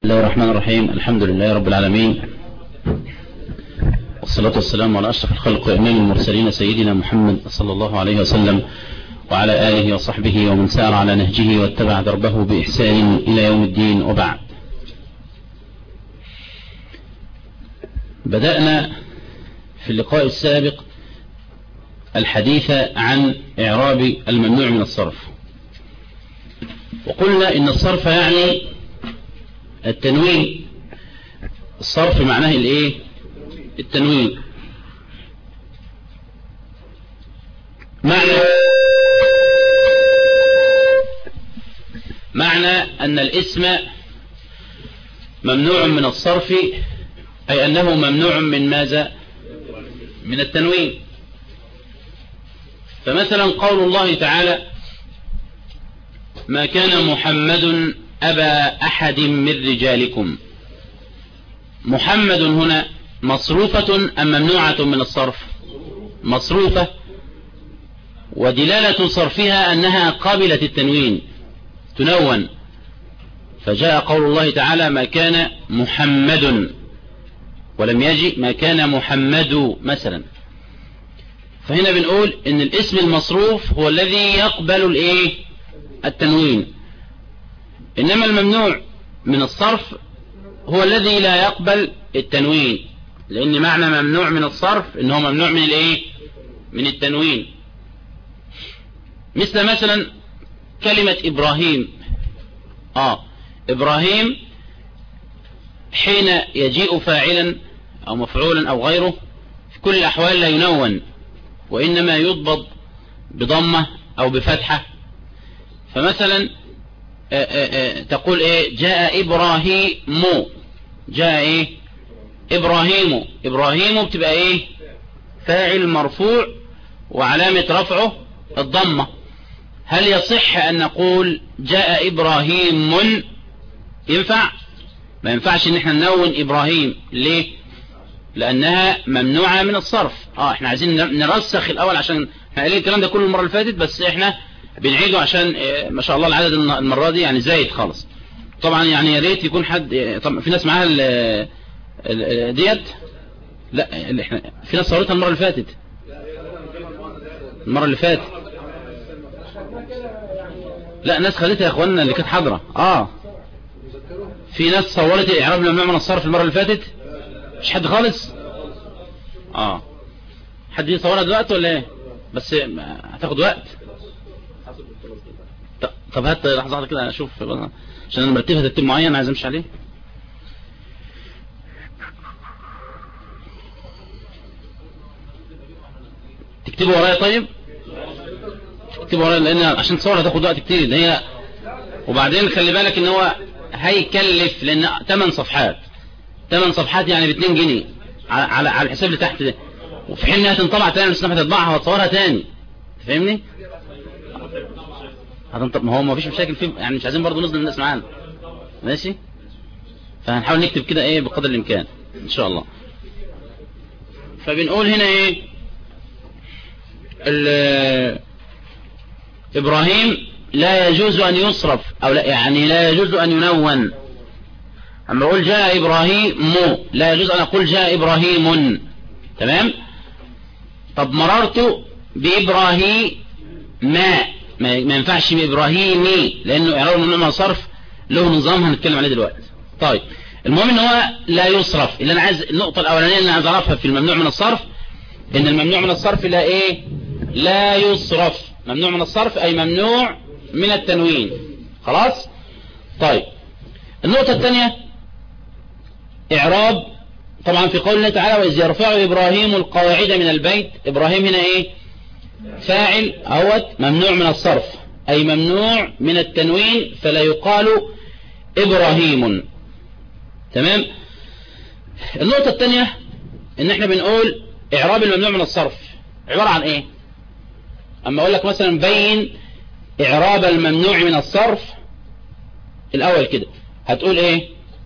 الله الرحمن الرحيم. الحمد لله رب العالمين، والصلاة والسلام على أشرف الخلق وإمام المرسلين سيدنا محمد صلى الله عليه وسلم وعلى آله وصحبه ومن سار على نهجه واتبع دربه بإحسان إلى يوم الدين. وبعد، بدأنا في اللقاء السابق الحديث عن إعراب الممنوع من الصرف، وقلنا إن الصرف يعني التنوين. الصرف معناه الايه؟ التنوين. معنى أن الاسم ممنوع من الصرف، أي أنه ممنوع من ماذا؟ من التنوين. فمثلا قول الله تعالى: ما كان محمد أبا أحد من رجالكم. محمد هنا مصروفة أم ممنوعة من الصرف؟ مصروفة، ودلالة صرفها أنها قابلة التنوين، تنون. فجاء قول الله تعالى: ما كان محمد، ولم يجي ما كان محمد مثلا. فهنا بنقول إن الاسم المصروف هو الذي يقبل الايه؟ التنوين. إنما الممنوع من الصرف هو الذي لا يقبل التنوين، لأن معنى ممنوع من الصرف إنه ممنوع من الايه؟ من التنوين. مثلا كلمة إبراهيم. إبراهيم حين يجيء فاعلا أو مفعولا أو غيره في كل الأحوال لا ينون، وإنما يضبط بضمة أو بفتحة. فمثلا تقول ايه؟ جاء إبراهيم. جاء ايه؟ إبراهيم. إبراهيم بتبقى ايه؟ فاعل مرفوع وعلامة رفعه الضمة. هل يصح أن نقول جاء إبراهيم؟ ينفع؟ ما ينفعش ان احنا ننون إبراهيم. ليه؟ لأنها ممنوعة من الصرف. احنا عايزين نرسخ الأول، عشان احنا قايلين الكلام ده كل المرة اللي فاتت، بس احنا بنعيده عشان ما شاء الله العدد المرة دي يعني زايد خالص. طبعا يعني يا ريت يكون حد، طبعا في ناس معاها ديت. لا، اللي احنا في ناس صورتها المرة اللي فاتت. المرة اللي فاتت لا، ناس خدتها يا اخواننا اللي كانت حاضرة. في ناس صورت اعراب الممنوع من الصرف المرة اللي فاتت. مش حد خالص. حد يصورها دلوقتي ولا ايه؟ بس هتاخد وقت. طب هات لحظة واحدة كده اشوف، عشان انا مرتبها ترتيب معين عايز امشي عليه. تكتبوا ورايا؟ طيب تكتبوا ورايا، لان عشان تصور هتاخد وقت كتير هي. وبعدين خلي بالك ان هو هيكلف، لان 8 صفحات. 8 صفحات يعني ب2 جنيه على الحساب اللي تحت ده، وفي حين انها تنطبع تاني، مش هتطبعها وتصورها تاني. فاهمني؟ ما هو ما فيش مشاكل فيه، يعني مش عايزين برضو نظلم الناس معانا. ماشي؟ فهنحاول نكتب كده ايه بقدر الامكان ان شاء الله. فبنقول هنا ايه؟ إبراهيم لا يجوز أن يصرف، أو لا يعني لا يجوز أن ينون. أما أقول جاء إبراهيم لا يجوز أن أقول جاء إبراهيم. تمام؟ طب مررت بإبراهيم ما ينفعش بإبراهيمي، لأنه إعراب الممنوع من الصرف له نظام هنتكلم عليه دلوقتي. طيب المهم إن هو لا يصرف. اللي أنا عايز النقطة الأولانية اللي أنا عايز أعرفها في الممنوع من الصرف، إن الممنوع من الصرف لا إيه؟ لا يصرف. ممنوع من الصرف أي ممنوع من التنوين. خلاص؟ طيب النقطة الثانية إعراب، طبعا في قول الله تعالى: وإذ يرفع إبراهيم القواعد من البيت. إبراهيم هنا إيه؟ فاعل أهوت ممنوع من الصرف، أي ممنوع من التنوين، فلا يقال إبراهيم. تمام؟ النقطة الثانية إن احنا بنقول إعراب الممنوع من الصرف عبارة عن إيه؟ أما أقول لك مثلا بين إعراب الممنوع من الصرف الأول كده، هتقول إيه؟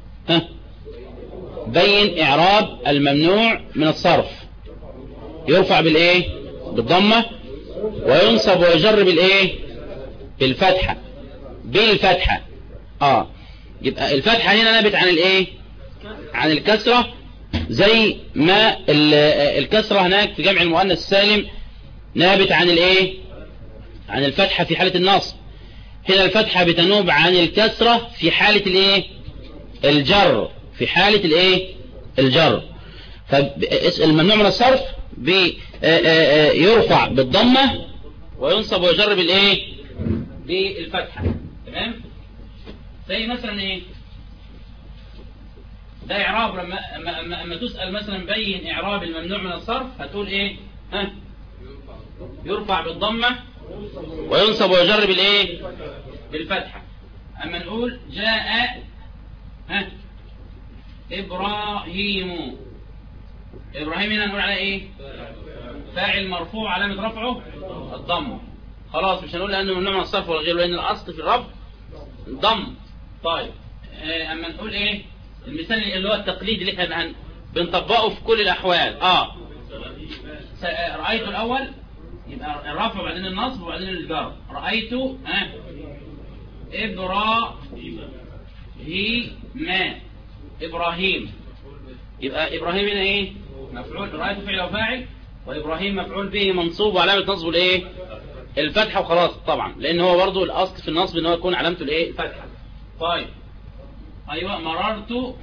بين إعراب الممنوع من الصرف. يرفع بالإيه؟ بالضمة، وينصب ويجر بالإيه؟ بالفتحة. بالفتحة. يبقى الفتحة هنا نابت عن الايه؟ عن الكسرة، زي ما الكسرة هناك في جمع المؤنث السالم نابت عن الايه؟ عن الفتحة في حالة النصب. هنا الفتحة بتنوب عن الكسرة في حالة الايه؟ الجر، في حالة الايه؟ الجر. فالممنوع من الصرف يرفع بالضمة وينصب ويجر بالايه؟ بالفتحة. تمام؟ زي مثلا ايه؟ ده اعراب لما تسأل مثلا بين اعراب الممنوع من الصرف هتقول ايه؟ ها؟ يرفع بالضمة وينصب ويجر بالايه؟ بالفتحة. اما نقول جاء ها ابراهيم، ابراهيم هنا نقول على ايه؟ فاعل مرفوع علامة رفعه الضمة. خلاص مش هنقول لانه ممنوع من الصرف ولا غيره، لان الاصل في الرفع ضم. طيب اما نقول ايه المثال اللي هو التقليد اللي احنا بنطبقه في كل الاحوال. رأيت الاول يبقى الرفع وبعدين النصب وبعدين الجر. رأيت ابراهيم، يبقى ابراهيم هنا ايه؟ مفعول، رأيت فعل وفاعل، وابراهيم مفعول به منصوب وعلامة نصبه الايه؟ الفتحة. وخلاص طبعا لان هو برضو الاصل في النصب ان هو يكون علامته الايه؟ الفتحة. طيب ايوه مررت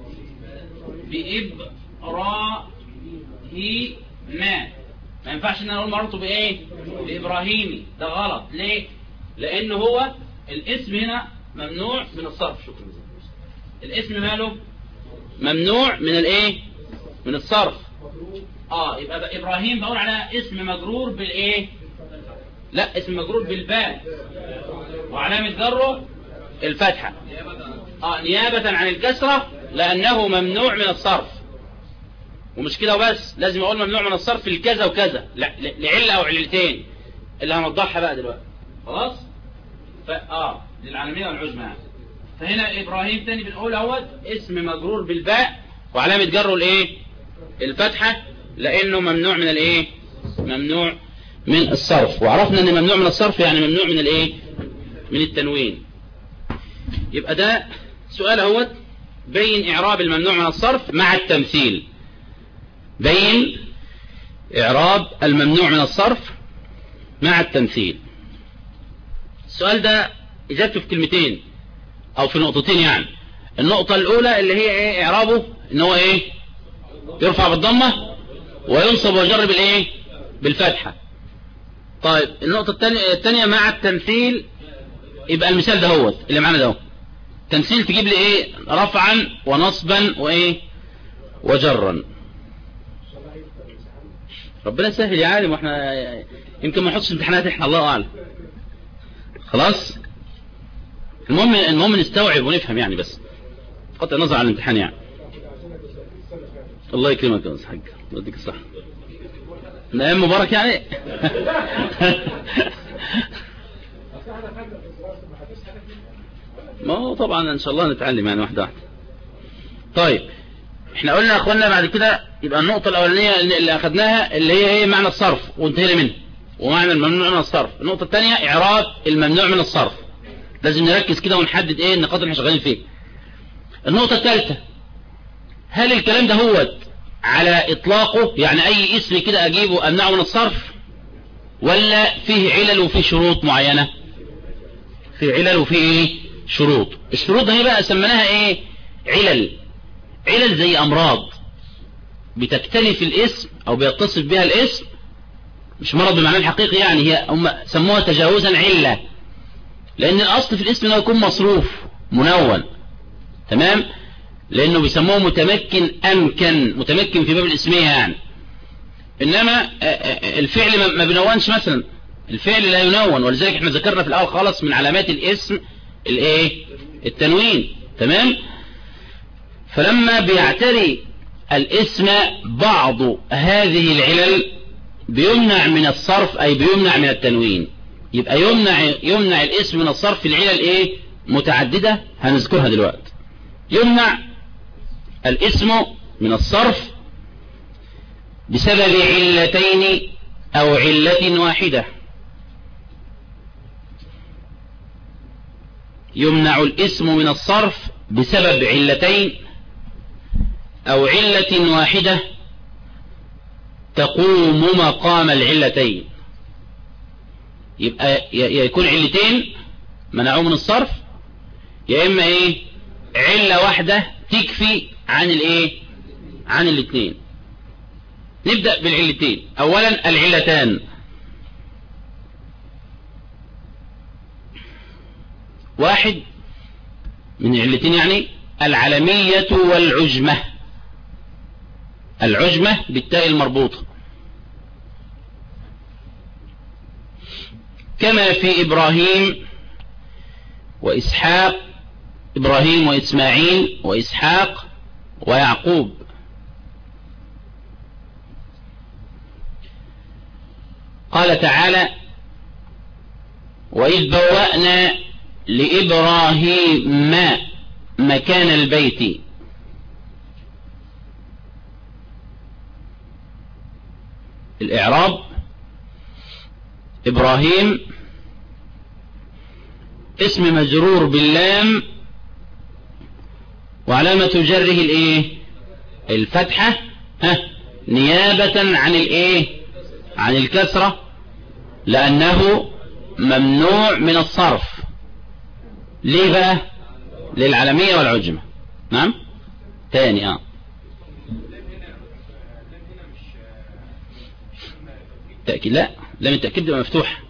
بإبراهيم، ما ينفعش ان انا اقول مررت بايه؟ بإبراهيمي، ده غلط. ليه؟ لان هو الاسم هنا ممنوع من الصرف. شكرا. الاسم ماله؟ ممنوع من الايه؟ من الصرف. يبقى ابراهيم بقول على اسم مجرور بالايه؟ لا، اسم مجرور بالباء وعلامة جره الفتحة. نيابة عن الكسرة لأنه ممنوع من الصرف. ومش كده وبس، لازم أقول ممنوع من الصرف لكذا وكذا، لعلة أو علتين اللي هنوضحها بقى دلوقتي. خلاص؟ للعالمية والعجمة يعني. فهنا إبراهيم تاني بنقول اهوت اسم مجرور بالباء وعلامة جره الإيه؟ الفتحة، لأنه ممنوع من الإيه؟ ممنوع من الصرف. وعرفنا أن ممنوع من الصرف يعني ممنوع من الإيه؟ من التنوين. يبقى ده سؤال اهوت بين إعراب الممنوع من الصرف مع التمثيل. بين إعراب الممنوع من الصرف مع التمثيل. السؤال ده إجابته في كلمتين أو في نقطتين يعني. النقطة الأولى اللي هي إيه؟ إعرابه إن هو إيه؟ يرفع بالضمة وينصب ويجر بالإيه؟ بالفتحة. طيب النقطة الثانية مع التمثيل، يبقى المثال ده هو اللي معانا ده تمثيل تجيب لي ايه؟ رفعا ونصبا وايه؟ وجرا. ربنا يسهل يا عالم، واحنا يمكن ما نحطش امتحانات احنا، الله اعلم. خلاص المهم نستوعب ونفهم يعني، بس قطع النظر عن الامتحان يعني. الله يكرمك يا استاذ حاج، الله يديك الصحة. ايام مبارك يعني. ما هو طبعا ان شاء الله نتعلم يعني واحدة واحدة. طيب احنا قلنا يا اخوانا بعد كده يبقى النقطة الاولانية اللي اخدناها اللي هي ايه؟ معنى الصرف وانتهينا منه، ومعنى الممنوع من الصرف. النقطة الثانية اعراب الممنوع من الصرف، لازم نركز كده ونحدد ايه النقاط اللي احنا شغالين فيه. النقطة الثالثة، هل الكلام ده هو على اطلاقه يعني اي اسم كده اجيبه امنعه من الصرف، ولا فيه علل وفيه شروط معينة؟ فيه علل وفيه ايه؟ شروط. الشروط هي بقى سميناها ايه؟ علل زي امراض بتكتنف الاسم او بيتصف بها الاسم، مش مرض بمعنى الحقيقي يعني، هم سموها تجاوزا علة، لان الاصل في الاسم انه يكون مصروف منون. تمام؟ لانه بيسموه متمكن امكن، متمكن في باب الاسمية يعني. انما الفعل ما بينونش مثلا، الفعل لا ينون، ولذلك احنا ذكرنا في الاول خالص من علامات الاسم الايه؟ التنوين. تمام؟ فلما بيعتري الاسم بعض هذه العلل بيمنع من الصرف، اي بيمنع من التنوين. يبقى يمنع الاسم من الصرف في العلل ايه؟ متعددة هنذكرها دلوقتي. يمنع الاسم من الصرف بسبب علتين او علة واحدة. يمنع الاسم من الصرف بسبب علتين أو علة واحدة تقوم مقام العلتين. يبقى يكون علتين منعوه من الصرف، يا إما إيه علة واحدة تكفي عن الإيه عن الاثنين. نبدأ بالعلتين. أولا العلتان: واحد من العلتين يعني العلمية والعجمة. العجمة بالتاء المربوطة، كما في إبراهيم وإسحاق، إبراهيم وإسماعيل وإسحاق ويعقوب. قال تعالى: وإذ بوأنا لإبراهيم مكان البيت. الإعراب: إبراهيم اسم مجرور باللام وعلامة جره الإيه الفتحة نيابة عن الإيه عن الكسرة، لأنه ممنوع من الصرف. ليه بقى؟ للعلمية والعجمة. نعم تاني تأكيد. لا، لم التأكيد تبقى مفتوح.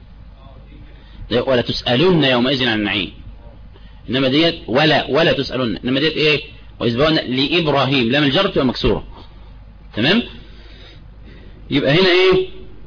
ولا تسألون يومئذ عن النعيم. إنما ديت ولا تسألون. إنما ديت إيه؟ وإذ بوأنا لإبراهيم، لام الجر تبقى مكسورة. تمام. يبقى هنا إيه؟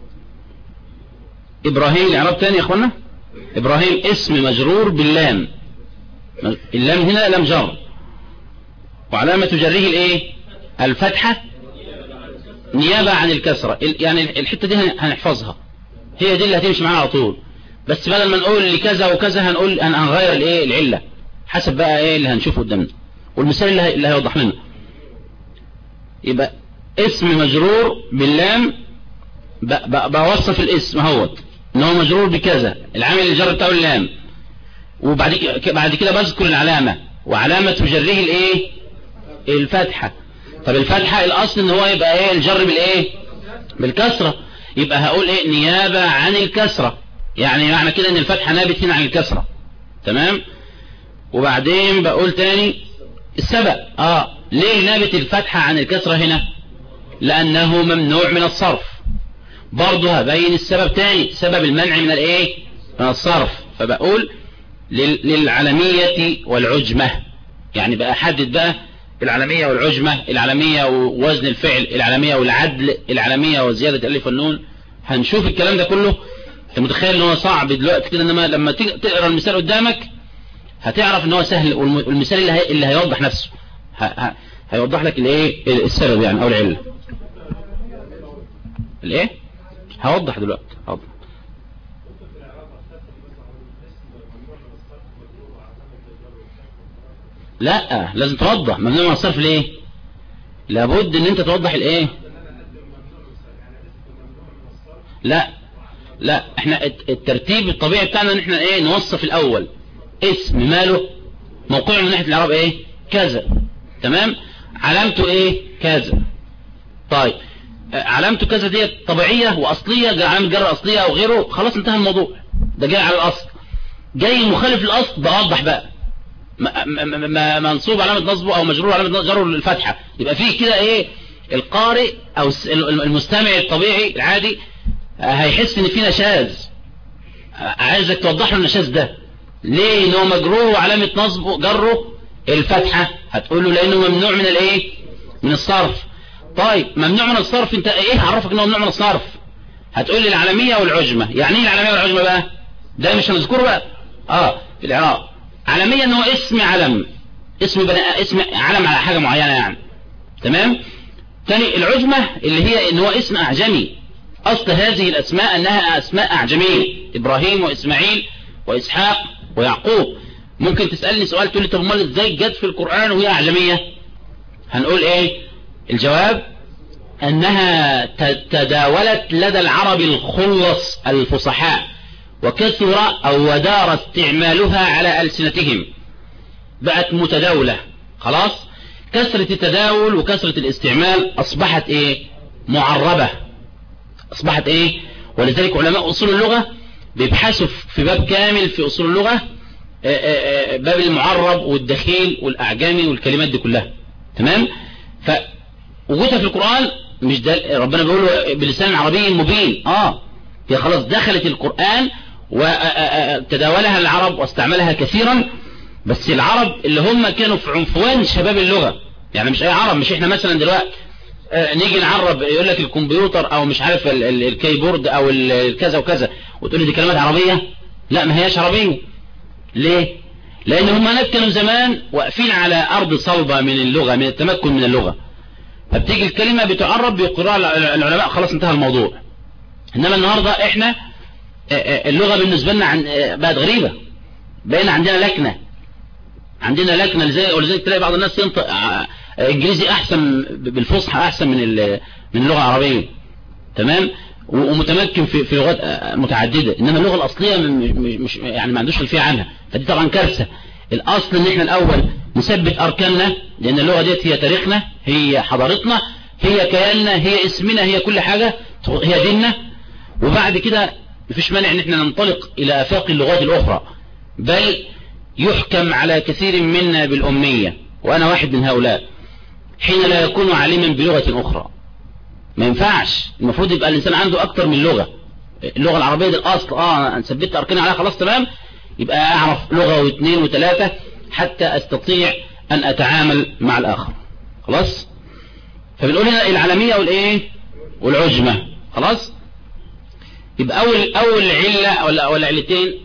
إبراهيم الإعراب تاني يا أخوانا. إبراهيم اسم مجرور باللام. اللام هنا لام جر، وعلامة جره الإيه الفتحة نيابة عن الكسرة. يعني الحتة دي هنحفظها، هي دي اللي هتمشي معانا على طول. بس بدل ما نقول لكذا وكذا هنقول هنغير الايه العلة حسب بقى ايه اللي هنشوفه قدامنا والمثال اللي هيوضح لنا. يبقى اسم مجرور باللام، بوصف الاسم اهوت ان هو مجرور بكذا، العامل اللي جر بتاعه اللام، وبعد كده بذكر العلامة وعلامة جره الايه الفتحة. طب الفتحة الاصل ان هو يبقى ايه الجر بالايه بالكسرة، يبقى هقول ايه نيابة عن الكسرة. يعني معنى كده ان الفتحة نابت هنا عن الكسرة. تمام. وبعدين بقول تاني السبب. ليه نابت الفتحة عن الكسرة هنا؟ لانه ممنوع من الصرف. برضه هبين السبب تاني، سبب المنع من الايه من الصرف. فبقول للعلمية والعجمة، يعني بقى حدد بقى العلمية والعجمة، العلمية ووزن الفعل، العلمية والعدل، العلمية وزيادة الالف والنون. هنشوف الكلام ده كله. انت متخيل ان هو صعب دلوقتي كده، انما لما تقرا المثال قدامك هتعرف ان هو سهل، والمثال اللي هيوضح نفسه هيوضح لك الايه السبب يعني او العله. الايه هوضح دلوقتي. لا، لازم توضح ممنوع من الصرف. ليه؟ لابد ان انت توضح الايه. لا احنا الترتيب الطبيعي بتاعنا ان احنا ايه نوصف الاول اسم ماله موقعه من ناحية الاعراب ايه كذا. تمام. علامته ايه كذا. طيب علامته كذا دي طبيعية واصلية، علامة جر اصلية او غيره، خلاص انتهى الموضوع. ده جاي على الاصل. جاي مخالف الاصل بوضح بقى منصوب علامة نصبه او مجرور علامة جره الفتحة. يبقى فيه كده ايه القارئ او المستمع الطبيعي العادي هيحس ان في نشاز. عايزك توضح له النشاز ده ليه، انه مجرور وعلامة نصبه جره الفتحة. هتقول له لانه ممنوع من الايه من الصرف. طيب ممنوع من الصرف، انت ايه عرفك انه ممنوع من الصرف؟ هتقول لي العلمية والعجمة. يعني ايه العلمية والعجمة بقى؟ ده مش هنذكره بقى في الاعراب. علمية انه اسم علم، اسم علم على حاجة معينة يعني. تمام. تاني العجمة اللي هي ان هو اسم اعجمي. اصل هذه الاسماء انها اسماء اعجمية، ابراهيم واسماعيل واسحاق ويعقوب. ممكن تسألني سؤال تقول لي طب امال ازاي جت في القرآن وهي اعجمية؟ هنقول ايه الجواب؟ انها تداولت لدى العرب الخلص الفصحاء، وكثر أو ودار استعمالها على ألسنتهم، بقت متداولة خلاص. كثرة التداول وكثرة الاستعمال أصبحت إيه؟ معربة، أصبحت إيه؟ ولذلك علماء أصول اللغة بيبحثوا في باب كامل في أصول اللغة، باب المعرب والدخيل والأعجمي والكلمات دي كلها. تمام؟ فوجودها في القرآن مش ده ربنا بيقوله بلسان عربي مبين، هي خلاص دخلت القرآن وتداولها العرب واستعملها كثيرا. بس العرب اللي هم كانوا في عنفوان شباب اللغة، يعني مش أي عرب، مش إحنا مثلا دلوقتي نيجي نعرب يقول لك الكمبيوتر أو مش عارف الكيبورد أو الكذا وكذا وتقول لي دي كلمات عربية، لا ما هياش عربية. ليه؟ لأن هم هناك كانوا زمان واقفين على أرض صلبة من اللغة، من التمكن من اللغة، فبتيجي الكلمة بتعرب بيقرأها العلماء خلاص انتهى الموضوع. إنما النهاردة إحنا اللغة بالنسبة لنا بقت غريبة، بقينا عندنا لكنة ولذلك تلاقي بعض الناس ينطق انجليزي احسن بالفصحى احسن من اللغة العربية. تمام؟ ومتمكن في لغات متعددة، انما اللغة الاصلية مش يعني ما عندوش خلفية عنها، فدي طبعا كارثة. الاصل ان احنا الاول نثبت اركاننا، لان اللغة ديت هي تاريخنا، هي حضارتنا، هي كياننا، هي اسمنا، هي كل حاجة، هي ديننا. وبعد كده مفيش مانع ان احنا ننطلق الى افاق اللغات الاخرى، بل يحكم على كثير منا بالأمية، وأنا واحد من هؤلاء، حين لا يكون عالما بلغة أخرى. ما ينفعش، المفروض يبقى الإنسان عنده أكتر من لغة. اللغة العربية دي الأصل، أنا ثبت أركان عليها خلاص تمام، يبقى أعرف لغة واثنين وثلاثة حتى أستطيع أن أتعامل مع الآخر. خلاص؟ فبنقول هنا العالمية والإيه؟ والعجمة. خلاص؟ يبقى أول علة ولا علتين؟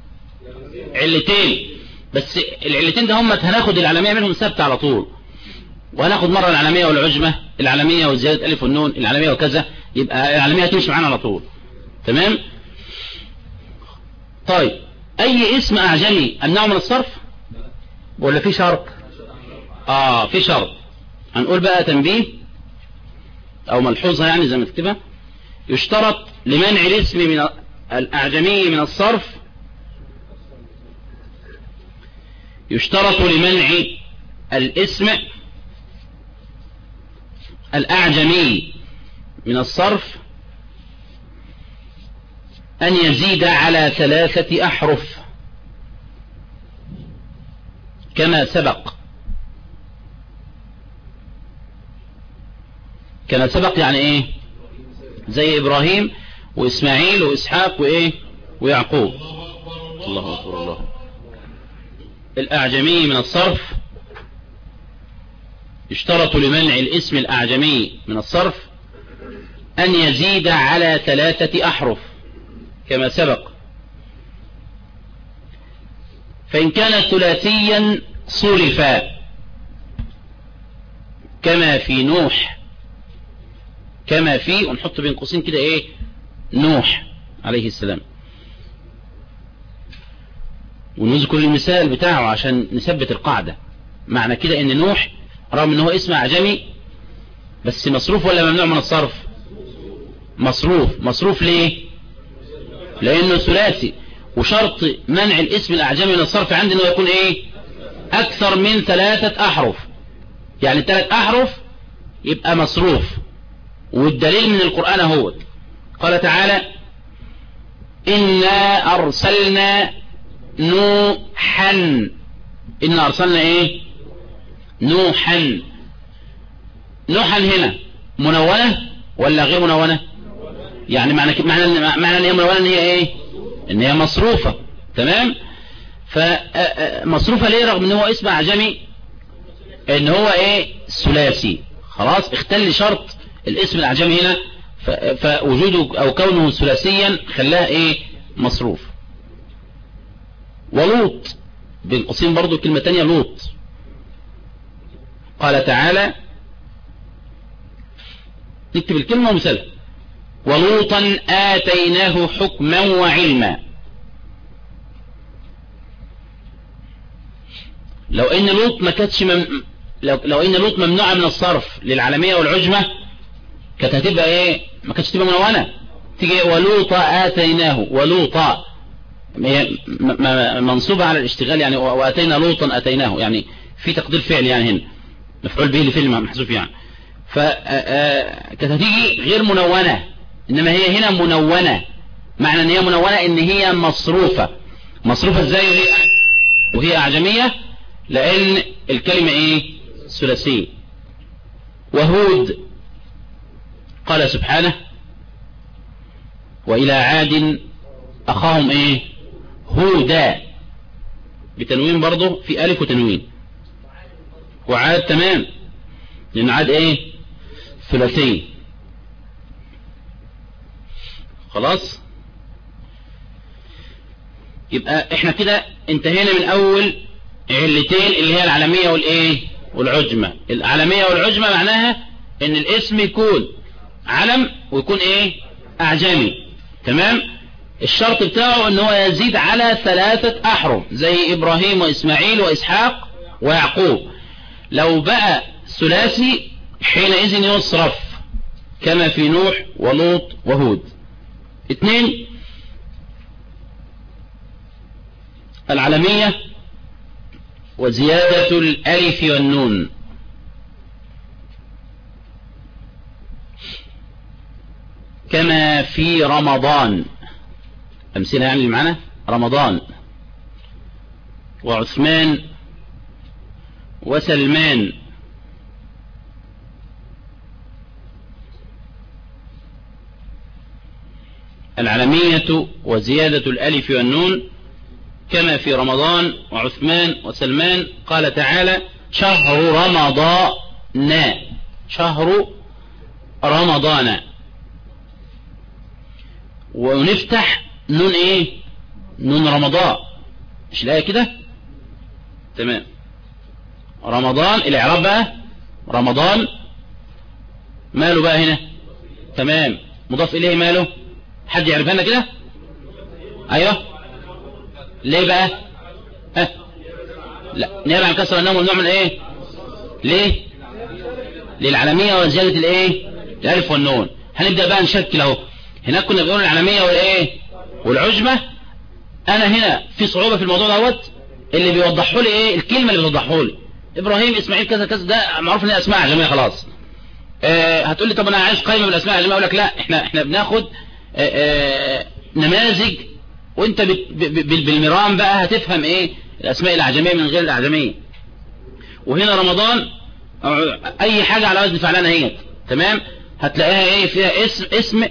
علتين بس. العلتين ده هم هناخد العالمية منهم ثابتة على طول، وهناخد مرة العالمية والعجمة، العالمية وزيادة ألف والنون، العالمية وكذا، يبقى العالمية هتمشي معانا على طول. تمام؟ طيب أي اسم أعجمي أمنعه من الصرف ولا في شرط؟ في شرط. هنقول بقى تنبيه أو ملحوظة يعني زي ما تكتبها. يشترط لمنع الاسم من الأعجمي من الصرف، يشترط لمنع الاسم الأعجمي من الصرف أن يزيد على 3 أحرف كما سبق. كما سبق يعني إيه؟ زي إبراهيم وإسماعيل وإسحاق وإيه؟ ويعقوب. الله أكبر. الله. الأعجمي من الصرف يشترط لمنع الاسم الأعجمي من الصرف أن يزيد على 3 أحرف كما سبق. فإن كان ثلاثيا صرفا كما في نوح، كما في، ونحط بين قوسين كده ايه؟ نوح عليه السلام، ونذكر المثال بتاعه عشان نثبت القاعدة. معنى كده ان نوح رغم ان هو اسم اعجمي بس مصروف ولا ممنوع من الصرف؟ مصروف ليه؟ لانه ثلاثي، وشرط منع الاسم الاعجمي من الصرف عندنا انه يكون ايه؟ اكثر من 3 احرف، يعني 3 احرف يبقى مصروف. والدليل من القرآن هو قال تعالى: إنا أرسلنا نوحا. إنا أرسلنا إيه؟ نوحا. نوحا هنا منونة ولا غير منونة؟ يعني معنى ان هي منونة ان هي ايه؟ ان هي مصروفة. تمام؟ فمصروفة ليه رغم ان هو اسم اعجمي؟ ان هو ايه؟ ثلاثي. خلاص اختل شرط الاسم الاعجمي هنا، فوجوده او كونه ثلاثيا خلاها ايه؟ مصروف. ولوط بين قوسين برضو كلمة تانية، لوط. قال تعالى، نكتب الكلمة ومثالها: ولوطا آتيناه حكما وعلما. لو ان لوط ما كانتش لو ان لوط ممنوعة من الصرف للعالمية والعجمة كانت هتبقى ايه؟ ما كانتش تبقى منونة، تيجي ولوطا آتيناه، ولوطا هي منصوبة على الاشتغال يعني، واتينا لوطا اتيناه يعني في تقدير فعل يعني هنا مفعول به لفعل محذوف يعني. فكانت هتيجي غير منونة، انما هي هنا منونة. معنى ان هي منونة ان هي مصروفة. مصروفة ازاي وهي اعجمية؟ لان الكلمة ايه؟ ثلاثية. وهود قال سبحانه وإلى عاد أخاهم إيه؟ هودا، بتنوين برضه، في ألف وتنوين. وعاد تمام، لأن عاد إيه؟ ثلاثي. خلاص، يبقى إحنا كده انتهينا من أول علتين اللي هي العلمية والإيه؟ والعجمة. العلمية والعجمة معناها إن الاسم يكون علم ويكون إيه؟ أعجمي. تمام. الشرط بتاعه ان هو يزيد على 3 أحرف زي إبراهيم وإسماعيل وإسحاق ويعقوب. لو بقى ثلاثي حينئذ يصرف كما في نوح ولوط وهود. 2 العلمية وزيادة الألف والنون. كما في رمضان، أمثلة يعني معنا رمضان وعثمان وسلمان. العلمية وزيادة الألف والنون كما في رمضان وعثمان وسلمان. قال تعالى شهر رمضان، شهر رمضان. ونفتح نون ايه؟ نون رمضان. مش الآية كده؟ تمام. رمضان الإعراب بقى رمضان ماله بقى هنا؟ تمام. مضاف إليه ماله؟ حد يعرفها لنا كده؟ أيوه. ليه بقى؟ لا، نيابة عن كسر النوم والنوع من ايه؟ ليه؟ للعلمية وزيادة الايه؟ الألف والنون. هنبدأ بقى نشكل اهو. هناك كنا بنقول العلمية والايه؟ والعجمة. انا هنا في صعوبة في الموضوع دوت، اللي بيوضحوا لي ايه؟ الكلمة اللي بيوضحوا لي ابراهيم اسماعيل كذا كذا، ده معروف ان هي اسماء اعجمية خلاص. هتقول لي طب انا عايز قائمة بالاسماء الاعجمية. اقول لك لا، احنا بناخد نماذج، وانت بالمرام بقى هتفهم ايه الاسماء الاعجمية من غير الاعجمية. وهنا رمضان اي حاجة على وزن فعلانة هي تمام، هتلاقيها ايه؟ فيها اسم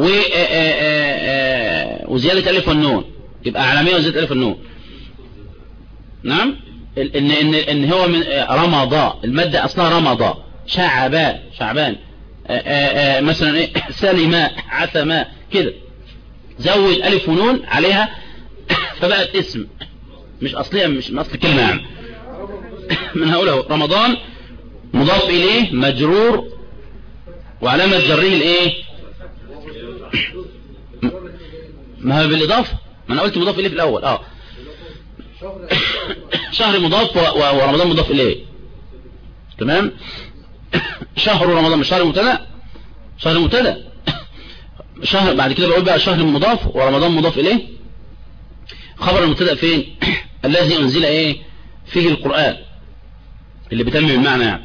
وزيادة الف والنون، يبقى علامية وزيادة الف والنون. نعم. ان هو من رمضان، المادة اصلها رمضان. شعبان مثلا ايه؟ سلماء، عثماء كده، زود الف ونون عليها فبقت اسم مش اصلية، مش من اصل الكلمة يعني. من هقوله رمضان مضاف اليه مجرور وعلامة جره الايه؟ ما هو بالاضافة، ما انا قلت مضاف اليه في الاول. شهر مضاف ورمضان مضاف اليه. تمام. شهر رمضان مش شهر مبتدا، شهر مبتدا. شهر بعد كده بقول بقى شهر مضاف ورمضان مضاف اليه. خبر المبتدا فين؟ الذي انزل ايه فيه القرآن، اللي بيتمم المعنى يعني.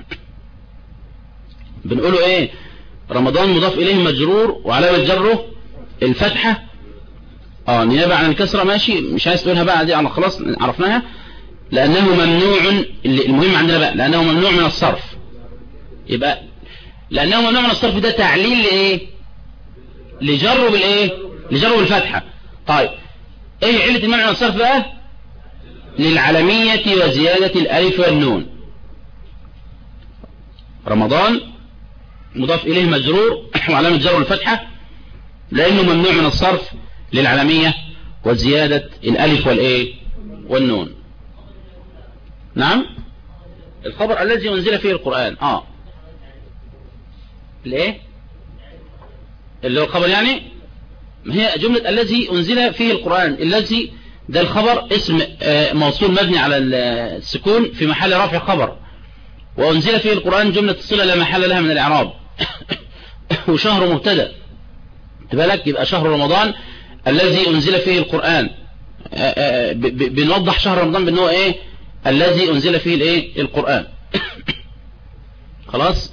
بنقوله ايه؟ رمضان مضاف اليه مجرور وعلامة جره الفتحة نيابة عن الكسرة. ماشي، مش عايز تقولها بقى دي، على خلاص عرفناها. لأنه ممنوع، المهم عندنا بقى لأنه ممنوع من الصرف. يبقى لأنه ممنوع من الصرف ده تعليل لإيه؟ لجره بالإيه؟ لجره بالفتحة. طيب إيه علة المنع من الصرف بقى؟ للعلمية وزيادة الألف والنون. رمضان مضاف إليه مجرور وعلامة جره الفتحة لأنه ممنوع من الصرف للعلمية وزيادة الألف والإيه؟ والنون. نعم. الخبر الذي أنزل فيه القرآن ليه؟ اللي هو الخبر يعني، ما هي جملة الذي أنزل فيه القرآن. الذي ده الخبر اسم موصول مبني على السكون في محل رفع خبر، وأنزل فيه القرآن جملة الصلة لا محل لها من الإعراب. وشهر مبتدا، بالك، يبقى شهر رمضان الذي أنزل فيه القرآن بنوضح شهر رمضان بأنه ايه الذي انزل فيه الايه القرآن. خلاص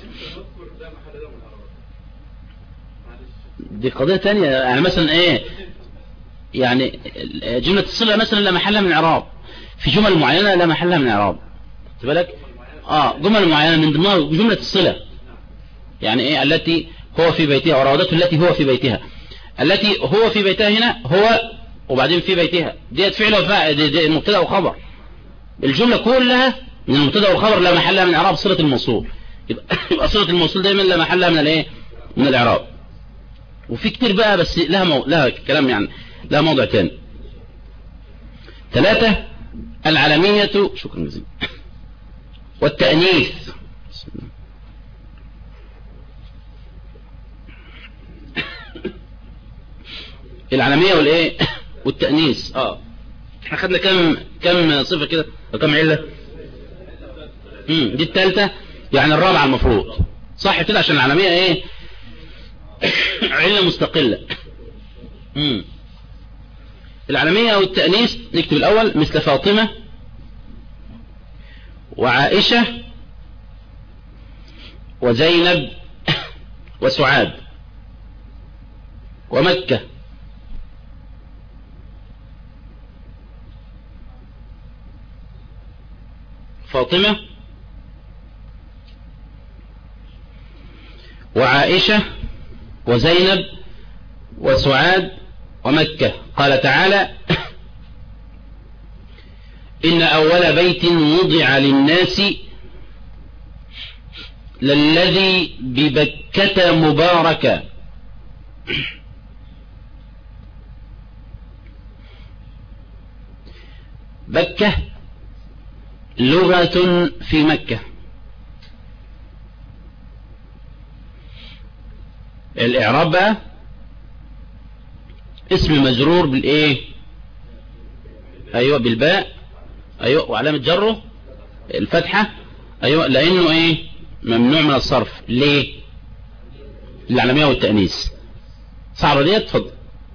دي قضية تانية. يعني مثلا ايه يعني جملة الصلة مثلا لا محل من اعراب، في جمل معينة لا محل من اعراب، خد بالك. جمل معينة من ضمنها جملة الصلة، يعني ايه التي هو في بيتها، وراودته التي هو في بيتها. التي هو في بيتها هنا هو وبعدين في بيتها ديت فعل وفاعل، دي مبتدا وخبر. الجملة كلها من المبتدا والخبر لا محل من اعراب صلة الموصول. يبقى صلة الموصول دايما لا محل من الايه من الاعراب. وفي كتير بقى بس لها كلام، يعني لها موضع تاني. 3 العلمية، شكرا جزيلا، والتأنيث. العلمية والايه والتأنيث. احنا خدنا كم صفة كده وكم علة؟ دي الثالثة، يعني الرابعة المفروض صح كده، عشان العلمية ايه علة مستقلة. العلمية والتأنيث نكتب الأول مثل فاطمة وعائشة وزينب وسعاد ومكة. فاطمة وعائشة وزينب وسعاد ومكة. قال تعالى إن أول بيت وضع للناس للذي ببكة مباركا. بكة لغة في مكة. الإعراب بقى اسم مجرور بالايه؟ ايوه بالباء، ايوه وعلامة جره الفتحة، ايوه لانه ايه ممنوع من الصرف. ليه؟ العلمية والتأنيث. صعبة دي؟ اتفضل.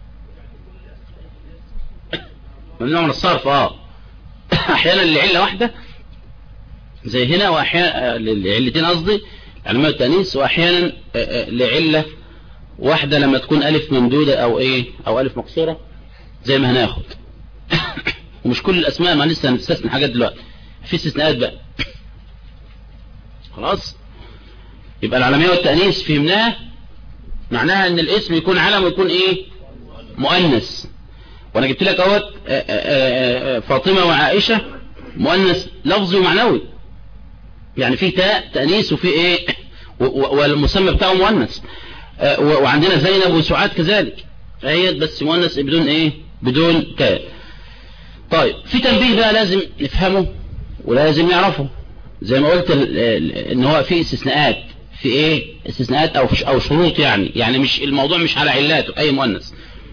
ممنوع من الصرف. احيانا لعلة واحدة زي هنا، واحيانا لعلتين قصدي العلمية والتأنيث، واحيانا لعلة واحدة لما تكون ألف ممدودة أو إيه أو ألف مكسورة زي ما هناخد. ومش كل الأسماء، ما لسه هنستثنى حاجات دلوقتي، في استثناءات بقى. خلاص يبقى العلمية والتأنيث فهمناه معناها إن الاسم يكون علم ويكون إيه مؤنث. وأنا جبت لك أهوت فاطمة وعائشة مؤنث لفظي ومعنوي، يعني في تاء تأنيث وفي إيه والمسمى بتاعه مؤنث. وعندنا زينب وسعاد كذلك، هي بس مؤنث بدون ايه بدون تاء. طيب في تنبيه بقى لازم نفهمه ولازم نعرفه، زي ما قلت ان هو في استثناءات، في ايه استثناءات او شروط، يعني مش الموضوع مش على علاته اي مؤنث.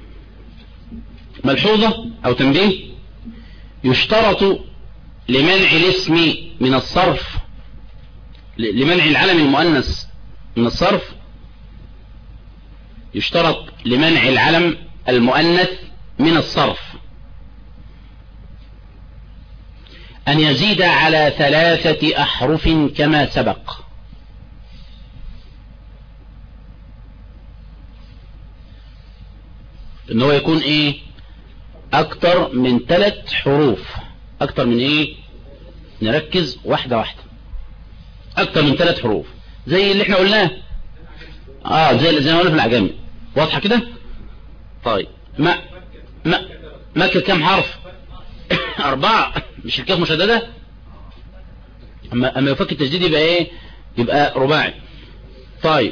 ملحوظة او تنبيه: يشترط لمنع الاسم من الصرف، لمنع العلم المؤنث من الصرف، يشترط لمنع العلم المؤنث من الصرف أن يزيد على 3 أحرف كما سبق. إن هو يكون إيه أكتر من 3 حروف. أكتر من إيه؟ نركز واحدة واحدة. أكتر من 3 حروف زي اللي احنا قلناه، زي ما قلنا في الأعجمي. واضحة كده؟ طيب مكة كم حرف؟ 4. مش الكاف مشددة؟ أما يفك التجديد يبقى إيه؟ يبقى رباعي. طيب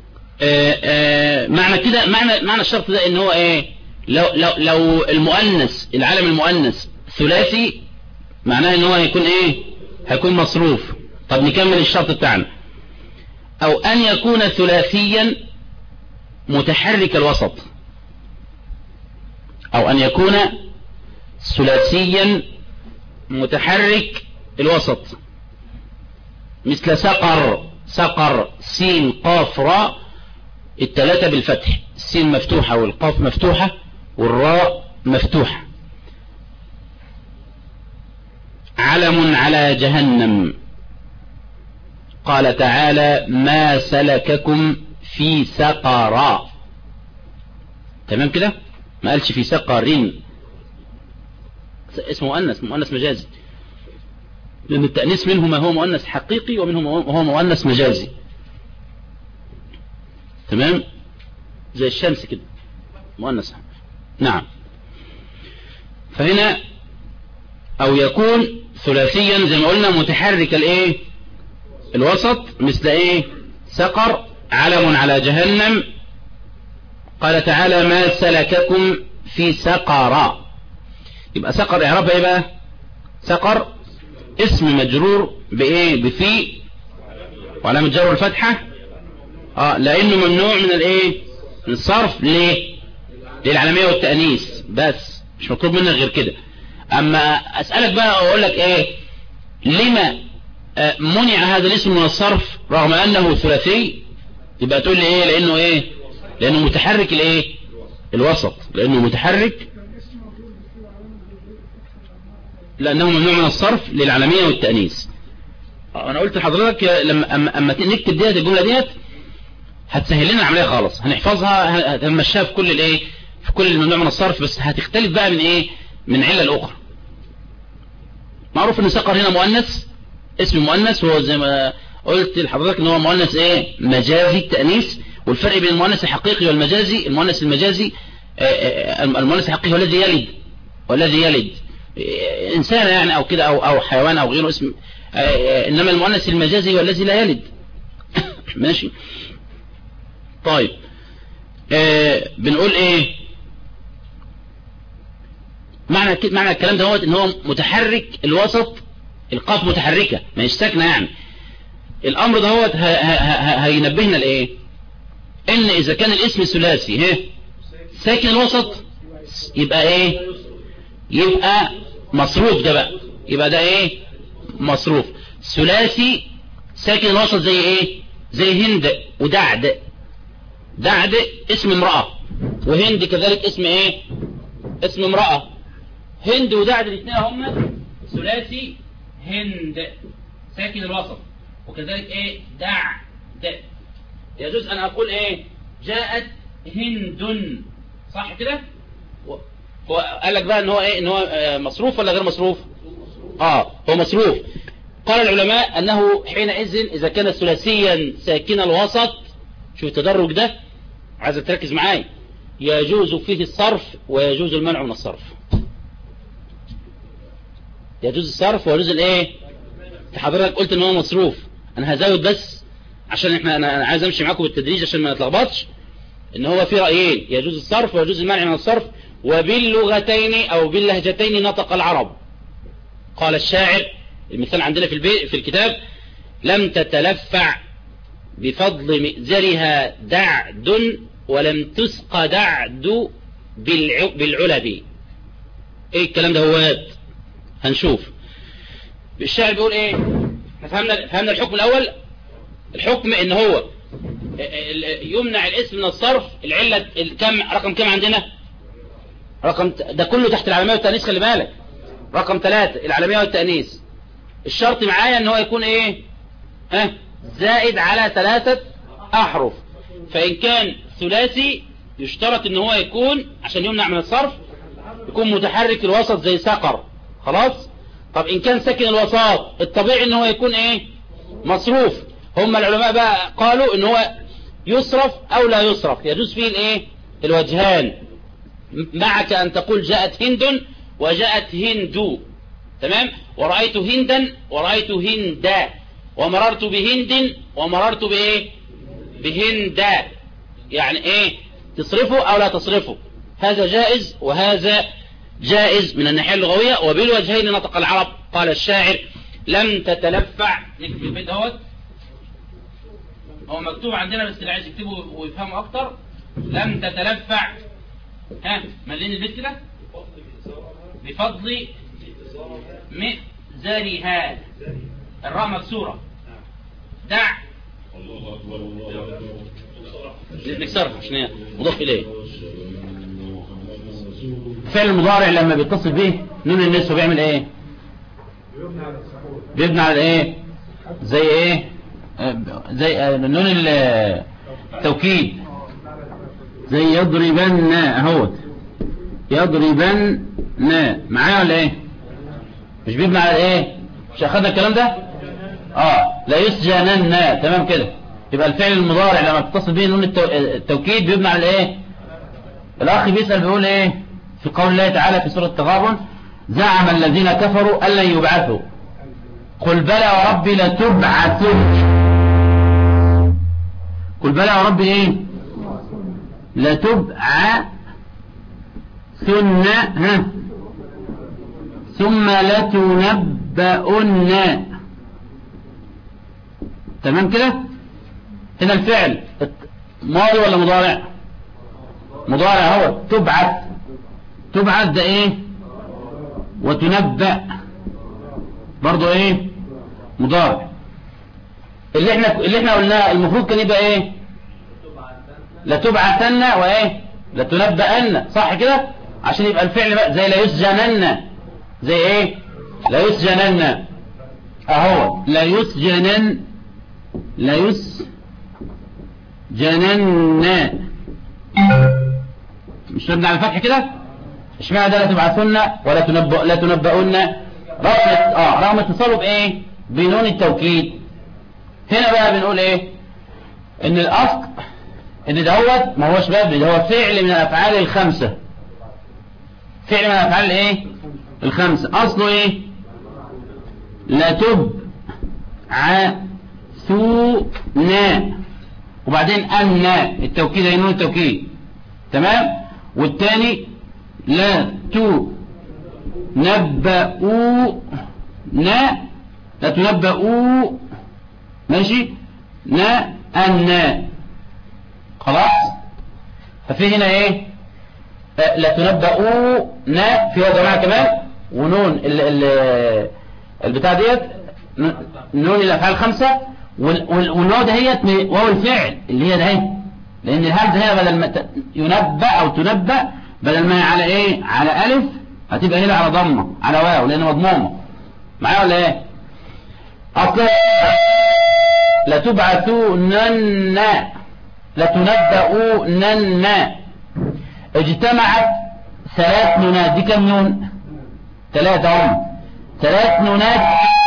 معنى كده، معنى الشرط ده إن هو إيه؟ لو المؤنث العلم المؤنث ثلاثي معناه إن هو هيكون إيه؟ هيكون مصروف. طب نكمل الشرط بتاعنا. أو أن يكون ثلاثيا متحرك الوسط، أو أن يكون ثلاثيا متحرك الوسط، مثل سقر سين قاف راء، الثلاثة بالفتح، السين مفتوحة والقاف مفتوحة والراء مفتوحة. علم على جهنم. قال تعالى ما سلككم في سقر. تمام كده، ما قالش في سقر، اسمه مؤنث مجازي، لأن التأنيث منه ما هو مؤنث حقيقي ومنه ما هو مؤنث مجازي. تمام، زي الشمس كده مؤنث. نعم. فهنا أو يكون ثلاثيا زي ما قلنا متحرك الايه الوسط، مثل ايه سقر علم على جهنم. قال تعالى ما سلككم في سقر. يبقى سقر اعرابها ايه بقى؟ سقر اسم مجرور بايه؟ بفي، وعلامة جر الفتحة لانه ممنوع من الايه من الصرف. ليه؟ للعلمية والتأنيث بس، مش مطلوب منك غير كده. اما اسألك بقى واقول لك ايه لما منع هذا الاسم من الصرف رغم انه ثلاثي؟ يبقى تقول لي ايه؟ لانه ايه؟ لانه متحرك الايه الوسط، لانه متحرك، لانه ممنوع من الصرف للعلمية والتأنيث. انا قلت لحضرتك اما نكتب ديت الجملة ديت هتسهل لنا العملية خالص، هنحفظها، هنمشيها في كل الايه في كل الممنوع من الصرف، بس هتختلف بقى من ايه من علة الاخرى. معروف ان سقر هنا مؤنث، اسم مؤنث، وهو زي ما قلت لحضرتك ان هو مؤنث ايه مجازي التأنيث. والفرق بين المؤنث الحقيقي والمجازي، المؤنث المجازي المؤنث الحقيقي هو الذي يلد، والذي يلد انسان يعني او كده او حيوان او غيره اسم، انما المؤنث المجازي هو الذي لا يلد. ماشي. طيب بنقول ايه معنى الكلام ده؟ هو ان هو متحرك الوسط، القاف متحركة ما هيش ساكنة. يعني الامر ده هو هينبهنا لايه؟ ان اذا كان الاسم ثلاثي ساكن الوسط يبقى ايه؟ يبقى مصروف. ده بقى يبقى ده ايه؟ مصروف. ثلاثي ساكن الوسط زي ايه؟ زي هند ودعد. دعد اسم امرأة، وهند كذلك اسم ايه؟ اسم امرأة. هند ودعد الاثنين هم ثلاثي هند ساكن الوسط، وكذلك ايه؟ دعد. يجوز ان اقول ايه؟ جاءت هند، صح كده؟ قال لك بقى ان هو ايه؟ ان هو مصروف ولا غير مصروف؟ هو مصروف. قال العلماء انه حينئذ اذا كان ثلاثيا ساكن الوسط، شوف التدرج ده، عايزك تركز معايا، يجوز فيه الصرف ويجوز المنع من الصرف. يجوز الصرف ويجوز الايه؟ حضرتك قلت ان هو مصروف، انا هزود بس عشان انا عايز امشي معاكم بالتدريج عشان ما نتلخبطش. ان هو في رايين، يجوز الصرف ويجوز المنع من الصرف، وباللغتين او باللهجتين نطق العرب. قال الشاعر، المثال عندنا في الكتاب: لم تتلفع بفضل مئزرها دعد ولم تسق دعد بالعلب. ايه الكلام ده؟ هو هنشوف. الشاعر بيقول ايه؟ فهمنا الحكم الاول. الحكم ان هو يمنع الاسم من الصرف. العلة رقم كم عندنا؟ رقم ده كله تحت العلمية والتأنيث، خلي بالك. رقم 3 العلمية والتأنيث. الشرط معايا ان هو يكون ايه؟ زائد على 3 أحرف. فإن كان ثلاثي يشترط ان هو يكون عشان يمنع من الصرف يكون متحرك الوسط زي سقر. خلاص. طب إن كان ساكن الوسط الطبيعي ان هو يكون ايه؟ مصروف. هم العلماء بقى قالوا ان هو يصرف او لا يصرف، يجوز فيه الايه؟ الوجهان. معك ان تقول جاءت هند وجاءت هندو، تمام؟ ورأيت هندا ورأيت هندا، ومررت بهند ومررت بايه؟ بهندا. يعني ايه؟ تصرفه او لا تصرفه. هذا جائز وهذا جائز من الناحية اللغوية. وبالوجهين نطق العرب. قال الشاعر: لم تتلفع. نكتب البيت دوت، هو مكتوب عندنا بس اللي عايز يكتبه ويفهمه اكتر. لم تتلفع، ملين البيت كده، بفضل مئزرها، الراء مكسورة، دع نكسرها عشان هي مضاف اليه. فعل المضارع لما بيتصل به نون النسوة بيعمل ايه؟ بيبنى على ايه؟ زي ايه؟ زي نون التوكيد، زي يضربن اهوت، يضربن معايا ولا ايه؟ مش بيبنى على ايه؟ مش اخدنا الكلام ده؟ لا يسجنن، تمام كده. يبقى الفعل المضارع لما بتصل به نون التوكيد بيبنى على ايه؟ الاخ بيسأل بيقول ايه في قول الله تعالى في سورة التغابن: زعم الذين كفروا أن لن يبعثوا قل بلى وربي لتبعثن. قل بلى وربي ايه؟ لتبعثن ثم لتنبؤن. تمام كده. هنا الفعل ماضي ولا مضارع؟ مضارع هو. تبعث ده ايه؟ وتنبأ برضو ايه؟ مضارع. اللي احنا قلناه المفروض كان يبقى ايه؟ لتبعثن وايه؟ لتنبأن، صح كده؟ عشان يبقى الفعل بقى زي لا يسجنن، زي ايه؟ لا يسجنن اهو، لا يسجنن، لا يسجنن، مش مبني على الفتح كده؟ اشمعنى ده لا تبعثن ولا لا تنبؤن رغم اتصاله بايه؟ بنون التوكيد. هنا بقى بنقول ايه؟ ان الاصل ان دوت ما هوش مبني، ده هو فعل من الافعال الخمسه، فعل من الافعال ايه؟ الخمسه. اصله ايه؟ لا تبعثن، وبعدين ان التوكيد هي نون التوكيد، تمام. والثاني لا تنبؤون، لا تنبؤون، ماشي، ان خلاص. ففي هنا ايه؟ لا تنبؤون فيها جماعه كمان، ونون البتاع ديت نون الافعال الخمسه، والواو دهيت واو الفعل اللي هي ده، لان الهمزه هنا بدل ما ينبأ او تنبأ، بدل ما هي على ايه؟ على الف، هتبقى هنا على ضمه، على واو لان مضمومه. معايا ولا ايه؟ اصلا لتبعثونن، لتنبؤونن، اجتمعت ثلاث نونات. دي كم نون؟ ثلاثة هم، ثلاث نونات.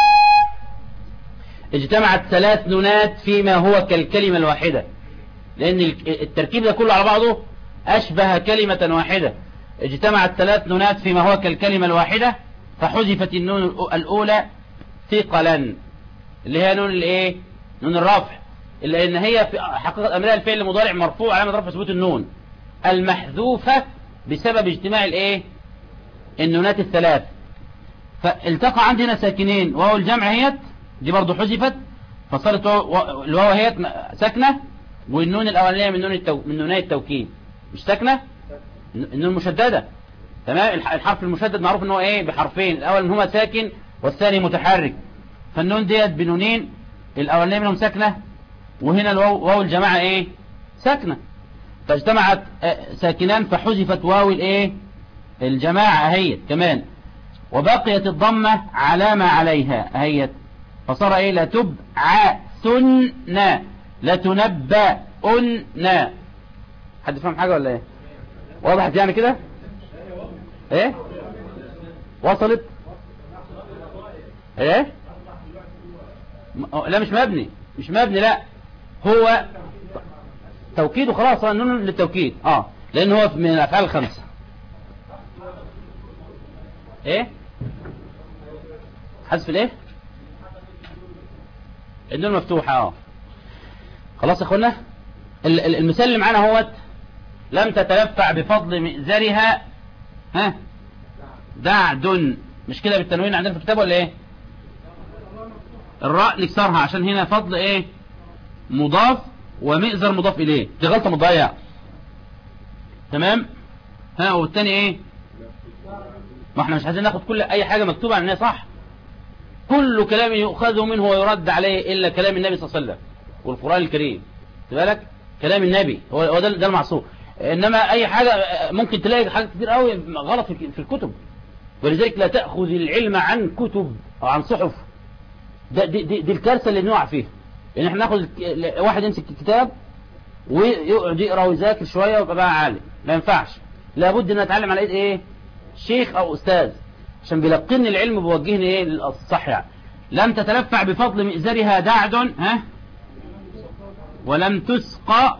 اجتمعت ثلاث نونات فيما هو كالكلمة الواحدة، لأن التركيب ده كله على بعضه أشبه كلمة واحدة. اجتمعت ثلاث نونات فيما هو كالكلمة الواحدة، فحذفت النون الأولى ثقلا، اللي هي نون الايه؟ نون الرفع، لأن هي في حقيقة أمرها الفعل المضارع مرفوع علامة رفع ثبوت النون المحذوفة بسبب اجتماع الايه؟ النونات الثلاث. فالتقى عندنا ساكنين، واو الجمع هيت دي برضو حذفت، فصارت الواو هيت ساكنة، والنون الأولانية من نوني التوكيد مش ساكنة، النون مشددة، تمام. الحرف المشدد معروف ان هو ايه؟ بحرفين، الاول منهما ساكن والثاني متحرك، فالنون ديت بنونين، الاولانية منهم ساكنة، وهنا الواو الجماعة ايه؟ ساكنة، فاجتمعت ساكنان فحذفت واو الايه؟ الجماعة اهيت كمان، وبقيت الضمة على ما عليها اهيت، فصار ايه؟ لتبعثن، لتنبؤن. حد فهم حاجة ولا ايه؟ وضحت يعني كده؟ ايه؟ وصلت؟ ايه؟ لا مش مبني، مش مبني، لا هو توكيد وخلاص، نون للتوكيد لان هو من الافعال الخمسه. ايه؟ حذف الايه؟ النون مفتوحه. خلاص يا اخوانا. المثال اللي معانا هو لم تتلفع بفضل مئزرها دعد، مش كده بالتنوين عندنا في الكتاب ولا ايه؟ الراء نكسرها عشان هنا فضل ايه؟ مضاف، ومئزر مضاف اليه، دي غلطه مضيعه، تمام. والتاني ايه؟ ما احنا مش عايزين ناخد كل اي حاجه مكتوبه عن صح، كل كلام يؤخذ منه ويرد عليه الا كلام النبي صلى الله عليه وسلم والقران الكريم، خد بالك، كلام النبي هو ده المعصوم. انما اي حاجه ممكن تلاقي حاجات كتير قوي غلط في الكتب، ولذلك لا تأخذ العلم عن كتب أو عن صحف. دي الكارثة اللي بنقع فيها. يعني احنا ناخذ واحد يمسك الكتاب ويقعد يقرا ويذاكر شويه ويبقى بقى عالم، ما ينفعش. لابد ان اتعلم على ايد ايه؟ شيخ او استاذ، عشان بيلقني العلم بيوجهني ايه للصح. يعني لم تتلفع بفضل مئزرها دعد ولم تسقى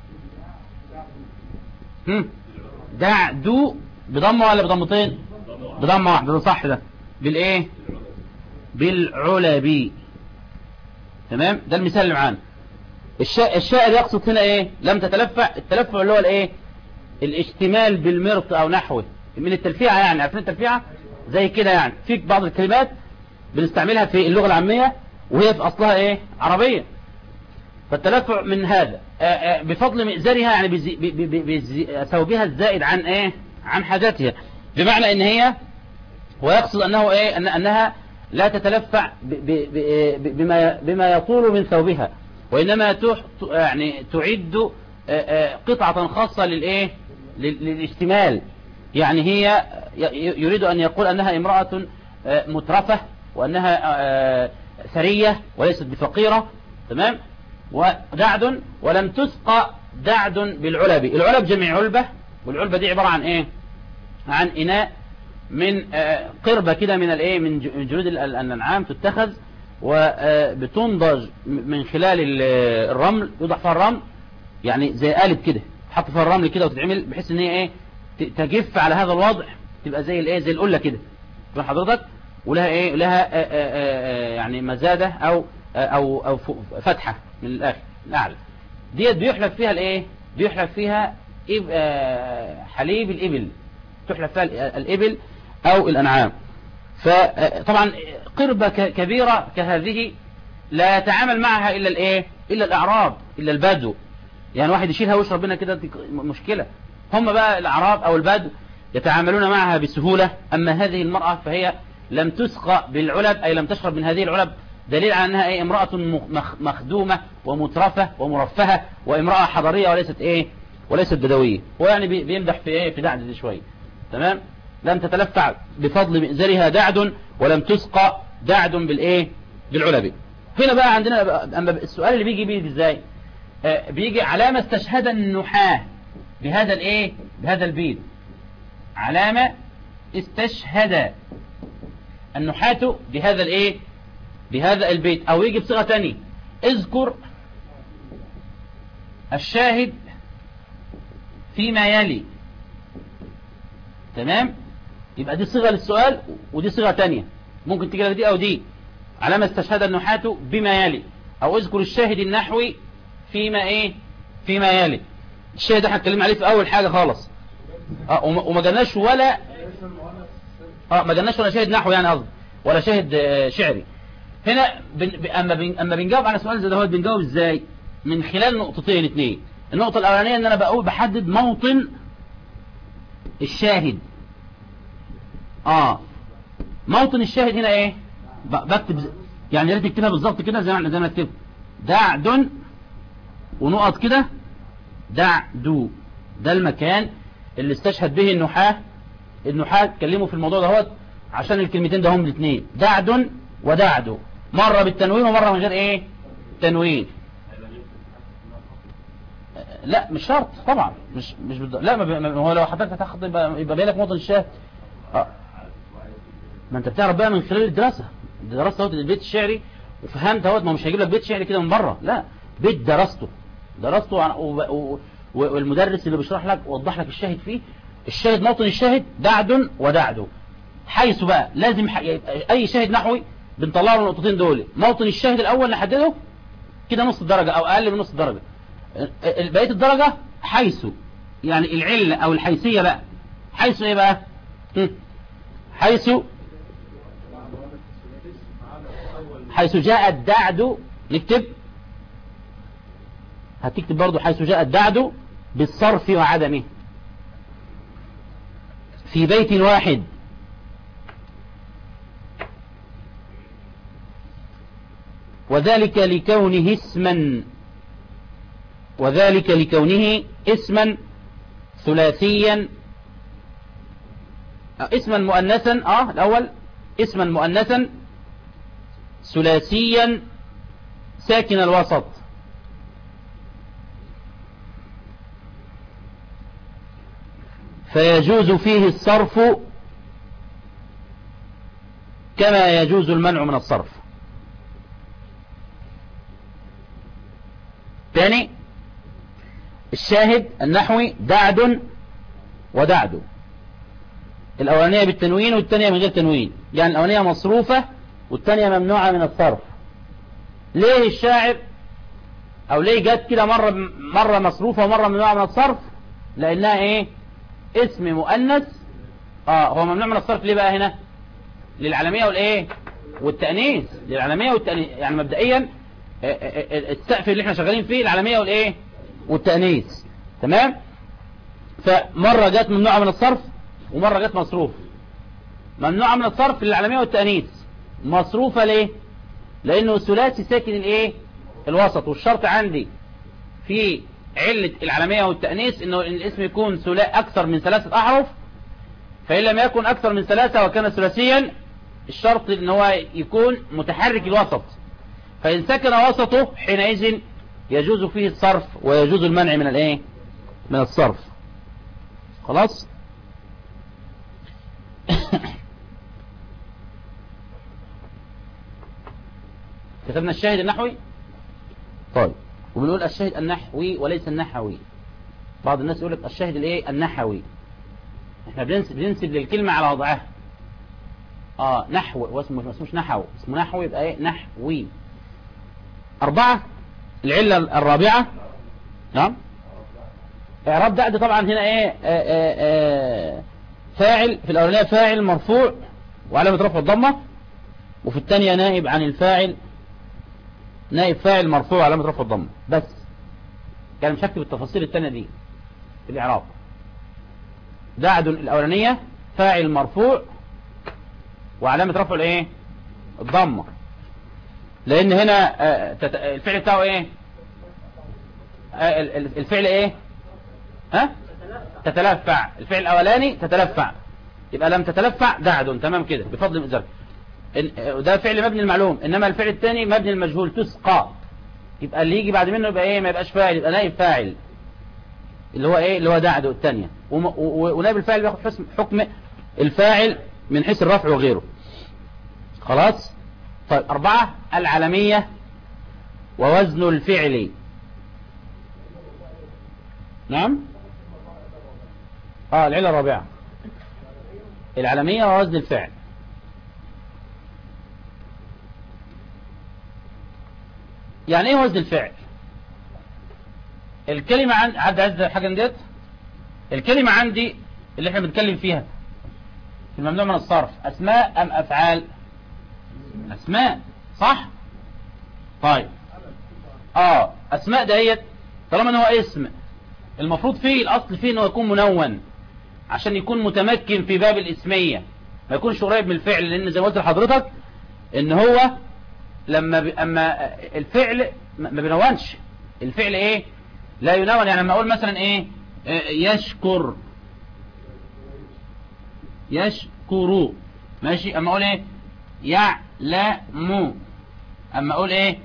دعد بضمه ولا بضمتين؟ بضمه واحده. ده صح. ده بالايه؟ بالعلبي. تمام. ده المثال اللي معانا. الشاعر يقصد هنا ايه؟ لم تتلفع. التلفع اللي هو الايه؟ الاشتمال بالمرط او نحوه من التلفيعه. يعني عارفين التلفيعه زي كده. يعني في بعض الكلمات بنستعملها في اللغه العاميه وهي في اصلها ايه؟ عربيه. فالتلفع من هذا بفضل مئزرها، يعني ثوبها الزائد عن ايه؟ عن حاجتها، بمعنى ان هي، ويقصد انه ايه؟ انها لا تتلفع بما يطول من ثوبها، وإنما يعني تعد قطعة خاصة للإيه؟ للاشتمال. يعني هي يريد أن يقول أنها امرأة مترفة، وأنها ثرية وليست بفقيرة. تمام. ودعد ولم تسقى دعد بالعلب. العلب جمع علبة، والعلبة دي عبارة عن إيه؟ عن إناء من قربة كده من الإيه؟ من جلود الأنعام، تتخذ وبتنضج من خلال الرمل، يوضع فيها الرمل، يعني زي قالب كده، تحط فيها الرمل كده وتتعمل بحيث ان هي ايه؟ تجف على هذا الوضع، تبقى زي الايه؟ زي القله كده. فاهم حضرتك؟ ولها ايه؟ لها يعني مزاده او فتحه من الاخر الاعلى. ديت بيحلب فيها الايه؟ بيحلب فيها حليب الابل، تحلب فيها الابل او الانعام. فطبعا قربة كبيرة كهذه لا يتعامل معها إلا الإيه؟ إلا الأعراب، إلا البدو. يعني واحد يشيلها ويشرب منها كده مشكلة. هم بقى الأعراب أو البدو يتعاملون معها بسهولة. أما هذه المرأة فهي لم تسقى بالعلب، أي لم تشرب من هذه العلب، دليل على أنها إيه؟ امرأة مخدومة ومترفة ومرفهة، وامرأة حضرية وليست إيه؟ وليست بدوية. هو يعني بيمدح في إيه؟ في دعد دي شوية. تمام. لم تتلفع بفضل مئزرها دعد ولم تسقى دعد بالايه؟ بالعلب. هنا بقى عندنا اما السؤال اللي بيجي ازاي؟ بيجي علامة استشهد النحاة بهذا الايه؟ بهذا البيت. علامة استشهد النحاة بهذا الايه؟ بهذا البيت. او يجي بصيغة تانية، اذكر الشاهد فيما يلي. تمام. يبقى دي صيغة للسؤال ودي صيغة تانية، ممكن تجي لك دي او دي. علامة استشهد النحاة بما يلي، او اذكر الشاهد النحوي فيما ايه؟ فيما يلي. الشاهد احنا اتكلمنا عليه في اول حاجة خالص. وما جالناش ولا ما جالناش ولا شاهد نحوي، يعني قصدي ولا شاهد شعري. هنا اما بنجاوب على سؤال زي ده بنجاوب ازاي؟ من خلال نقطتين اتنين. النقطة الاولانية ان انا بحدد موطن الشاهد. موطن الشاهد هنا ايه؟ بكتب يعني، يا ريت تكتبها بالظبط كده زي ما اكتب دعد ونقط كده. دعدو ده المكان اللي استشهد به النحاة. اتكلموا في الموضوع ده عشان الكلمتين ده هم الاثنين، دعد ودعدو، مرة بالتنوين ومرة من غير ايه؟ تنوين. لا مش شرط طبعا، مش لا هو لو حضرتك هتاخد يبقى بالك موطن الشاهد. ما انت بتعرف بقى من خلال الدراسة البيت الشعري، وفهمت ما مش هيجيب لك بيت شعري كده من بره، لا، بيت درسته والمدرس اللي بيشرح لك ووضح لك الشاهد فيه. الشاهد موطن الشاهد دعد ودعد، حيث بقى لازم اي شاهد نحوي بنطلع له النقطتين دول. موطن الشاهد الاول نحدده كده نص الدرجة او اقل من نص الدرجة. بقية الدرجة حيث، يعني العلة او الحيثية بقى. حيث ايه بقى؟ حيث جاء الدعد، نكتب، هتكتب برضو حيث جاء الدعد بالصرف وعدمه في بيت واحد، وذلك لكونه اسما ثلاثيا اسما مؤنثا الأول اسما مؤنثا ثلاثيا ساكن الوسط، فيجوز فيه الصرف كما يجوز المنع من الصرف. ثاني الشاهد النحوي دعد ودعد، الأولانية بالتنوين والثانية من غير تنوين، يعني الأولانية مصروفة والثانية ممنوعة من الصرف. ليه الشاعر أو ليه جت كده مرة مصروفة ومرة ممنوعة من الصرف؟ لأنها إيه؟ اسم مؤنث. هو ممنوع من الصرف ليه بقى هنا؟ للعلمية والإيه؟ والتأنيث. للعلمية والتأنيث، يعني مبدئيا السقف اللي احنا شغالين فيه العلمية والإيه؟ والتأنيث. تمام؟ فمرة جت ممنوعة من الصرف ومرة جت مصروف. ممنوعة من الصرف للعلمية والتأنيث، مصروفة ليه؟ لأنه ثلاثي ساكن الإيه؟ الوسط، والشرط عندي في علة العلمية والتأنيث إنه الاسم يكون أكثر من 3 أحرف، فإن لم يكن أكثر من 3 وكان ثلاثيا الشرط إن هو يكون متحرك الوسط، فإن سكن وسطه حينئذ يجوز فيه الصرف ويجوز المنع من الإيه؟ من الصرف. خلاص؟ كتبنا الشاهد النحوي. طيب، وبنقول الشاهد النحوي وليس النحوي. بعض الناس يقول لك الشاهد الايه؟ النحوي. احنا بننسب للكلمة على وضعها. نحو، واسمه مش نحو، اسمه نحو، يبقى ايه؟ نحوي. 4 العلة الرابعة. نعم. اعراب دعد طبعا هنا ايه؟ فاعل في الاولانية فاعل مرفوع وعلامة رفعه الضمة، وفي الثانية نائب عن الفاعل، نائب فاعل مرفوع علامة رفع الضمة بس. كان مش هكتب التفاصيل الثانية دي في الإعراب. دعد الأولانية فاعل مرفوع وعلامة رفعه الايه؟ الضمة، لأن هنا الفعل بتاعه ايه؟ الفعل ايه؟ تتلفع. الفعل الأولاني تتلفع، يبقى لم تتلفع دعد. تمام كده بفضل مئزر. ده فعل مبني المعلوم، انما الفعل الثاني مبني المجهول تسقى، يبقى اللي يجي بعد منه يبقى ايه؟ ما يبقاش فاعل، يبقى نائب فاعل اللي هو ايه؟ اللي هو دعد الثانيه. ونائب الفاعل بياخد حكم الفاعل من حيث الرفع وغيره. خلاص. طيب 4 العلمية ووزن الفعل. نعم. العلة الرابعة العلمية ووزن الفعل. يعني ايه وزن الفعل؟ الكلمة عد حاجة ديت. الكلمة عندي اللي احنا بنتكلم فيها في الممنوع من الصرف اسماء ام افعال؟ اسماء، صح؟ طيب اسماء ديت طالما ان هو اسم المفروض فيه الاصل فيه انه يكون منون عشان يكون متمكن في باب الاسمية، ما يكونش قريب من الفعل، لان زي ما قلت لحضرتك ان هو اما الفعل ما بينونش. الفعل ايه؟ لا ينون. يعني لما اقول مثلا ايه؟ يشكر، يشكر، ماشي. اما اقول ايه؟ يعلم. اما اقول ايه؟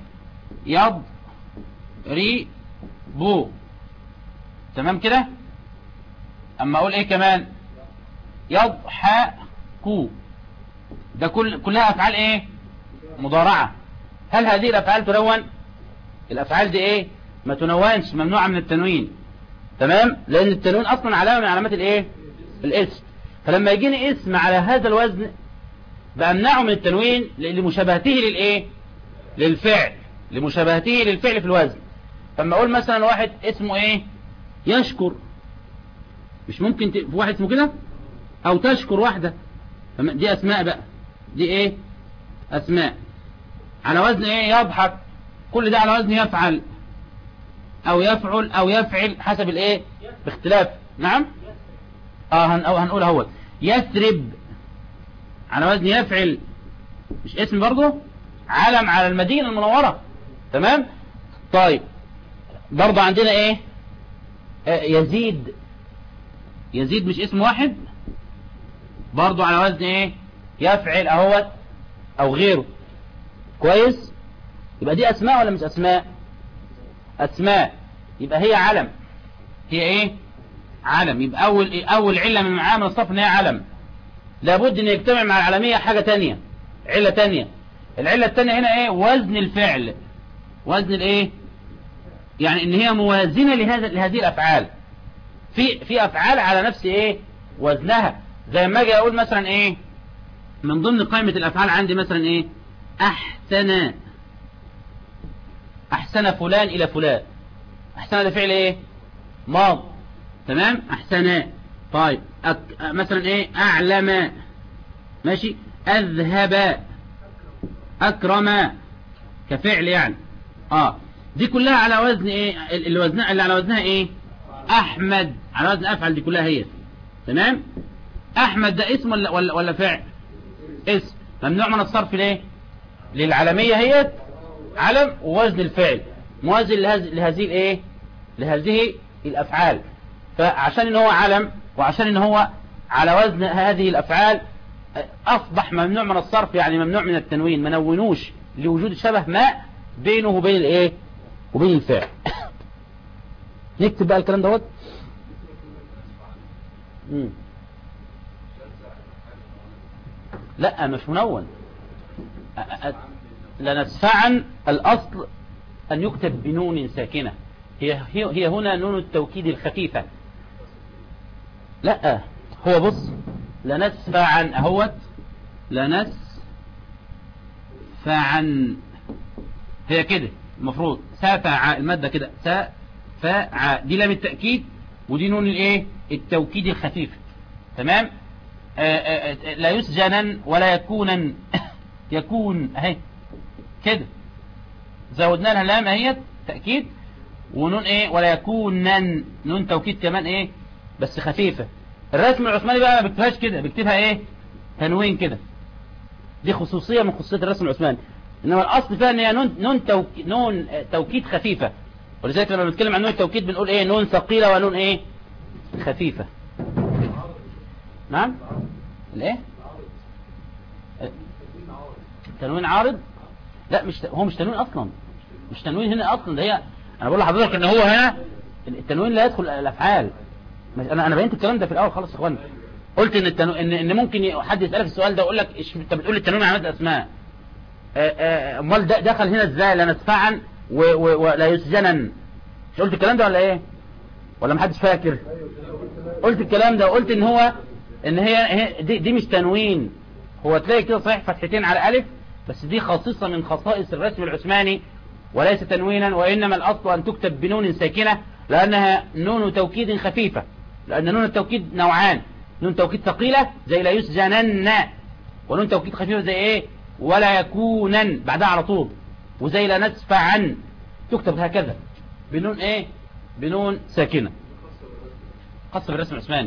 يضرب. تمام كده. اما اقول ايه كمان؟ يضحك. ده كلها افعال ايه؟ مضارعة. هل هذه الافعال تنون؟ الافعال دي ايه؟ ما تنونش، ممنوعة من التنوين. تمام، لان التنوين اصلا علامة من علامات الايه؟ الاسم. فلما يجيني اسم على هذا الوزن بأمنعه من التنوين لمشابهته للايه؟ للفعل، لمشابهته للفعل في الوزن. فلما اقول مثلا واحد اسمه ايه؟ يشكر، مش ممكن في واحد اسمه كده؟ او تشكر واحدة. دي اسماء بقى، دي ايه؟ اسماء على وزن ايه؟ يضحك. كل ده على وزن يفعل او يفعل او يفعل حسب الايه؟ باختلاف. نعم. هنقول اهو يثرب على وزن يفعل، مش اسم برضه؟ علم على المدينة المنورة. تمام. طيب برضه عندنا ايه؟ يزيد. يزيد مش اسم واحد، برضو على وزن ايه؟ يفعل اهوت او غيره. كويس؟ يبقى دي اسماء ولا مش اسماء؟ اسماء. يبقى هي علم. هي ايه؟ علم. يبقى اول علة من معامل الصرف ان هي علم. لابد ان يجتمع مع العلمية حاجة تانية، علة تانية. العلة التانية هنا ايه؟ وزن الفعل. وزن الايه؟ يعني ان هي موازنة لهذه الافعال. في افعال على نفس ايه؟ وزنها. زي ما اجي اقول مثلا ايه؟ من ضمن قائمة الافعال عندي مثلا ايه؟ احسن فلان الى فلان. احسن ده فعل ايه؟ ماض. تمام؟ احسن. طيب مثلا ايه؟ اعلم. ماشي؟ اذهب. اكرم. كفعل يعني. دي كلها على وزن ايه؟ اللي على وزنها ايه؟ احمد. على وزن افعل. دي كلها هي. تمام؟ احمد ده اسم ولا فعل؟ اسم. ممنوع من الصرف ليه؟ للعلمية هي علم، ووزن الفعل موازن لهذه الايه؟ لهذه الافعال. فعشان ان هو علم وعشان ان هو على وزن هذه الافعال اصبح ممنوع من الصرف، يعني ممنوع من التنوين. ما نونوش لوجود شبه ما بينه وبين الايه؟ وبين الفعل. نكتب بقى الكلام دوت. لا مش منون. لنسفعا الأصل أن يكتب بنون ساكنة. هي هنا نون التوكيد الخفيفة. لا هو بص، لنسفعا اهوت، لنسفعا هي كده المفروض. سافع المادة كده، سافع دي لام التأكيد، ودي نون الايه؟ التوكيد الخفيفة. تمام؟ لا يسجنا ولا يكونا. يكون اهي كده، زودنا لها لام اهي تأكيد، ونون ايه؟ ولا يكونن نون توكيد كمان ايه؟ بس خفيفة. الرسم العثماني بقى ما بيكتبهاش كده، بيكتبها ايه؟ تنوين كده. دي خصوصية من خصوصيات الرسم العثماني. انما الاصل فيها ان هي نون توكيد خفيفة. ولذلك لما بنتكلم عن نون التوكيد بنقول ايه؟ نون ثقيلة ونون ايه؟ خفيفة. نعم؟ الايه؟ تنوين عارض؟ لا هو مش تنوين اصلا. مش تنوين هنا اصلا. ده هي انا بقول لحضرتك ان هو هنا التنوين لا يدخل الافعال. انا بينت الكلام ده في الاول خالص يا اخوان. قلت ان ان ممكن حد يسالك السؤال ده ويقول لك انت بتقول التنوين علامات اسماء. امال ده دخل هنا ازاي؟ لا ندفعا ولا يسجنا. مش قلت الكلام ده ولا ايه؟ ولا محدش فاكر؟ قلت الكلام ده وقلت ان هي دي مش تنوين. هو تلاقي كده صحيح فتحتين على الف، بس دي خاصة من خصائص الرسم العثماني وليس تنوينا. وإنما الأصل أن تكتب بنون ساكنة لأنها نون توكيد خفيفة. لأن نون التوكيد نوعان: نون توكيد ثقيلة زي لا يسجنن، ونون توكيد خفيفة زي إيه؟ ولا يكونن بعدها على طول. وزي لا نسفعن تكتب هكذا بنون إيه؟ بنون ساكنة. خاصة بالرسم العثماني.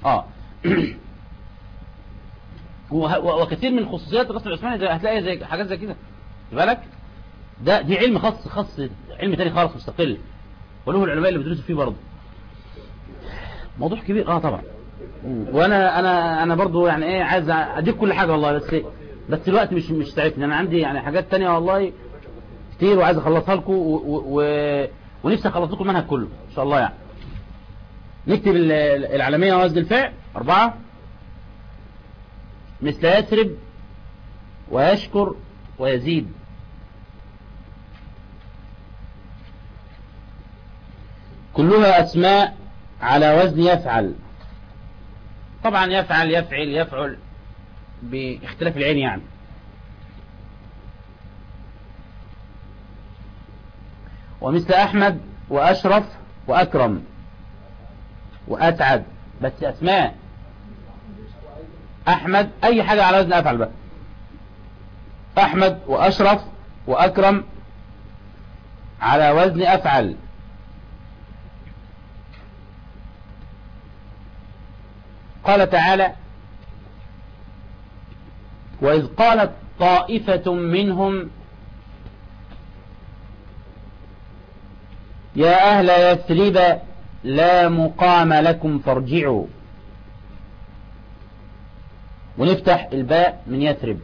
وكثير من خصوصيات الرسم العثماني هتلاقي زي حاجات زي كده. بالك دي علم خاص علم تاني خالص مستقل، وله العلماء اللي بيدرسوا فيه برضه. موضوع كبير طبعا. وانا برضه يعني ايه عايز اديك كل حاجه والله، بس الوقت مش ساعدني. انا عندي يعني حاجات تانية والله كتير وعايز اخلصها لكم ونفسي اخلص لكم المنهج كله ان شاء الله. يعني نكتب العلمية وزن الفعل 4: مثل يسرب ويشكر ويزيد. كلها أسماء على وزن يفعل. طبعا يفعل يفعل باختلاف العين يعني. ومثل أحمد وأشرف وأكرم وأسعد، بس أسماء. أحمد أي حاجة على وزن أفعل بقى. أحمد وأشرف وأكرم على وزن أفعل. قال تعالى: وإذ قالت طائفة منهم يا أهل يثرب لا مقام لكم فارجعوا. ونفتح الباء من يثرب.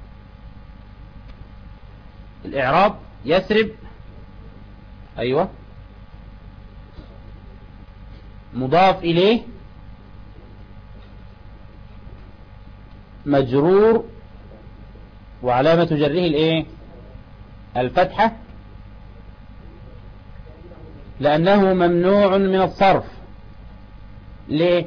الإعراب يثرب، أيوة، مضاف إليه مجرور وعلامة جره الإيه؟ الفتحة، لأنه ممنوع من الصرف. ليه؟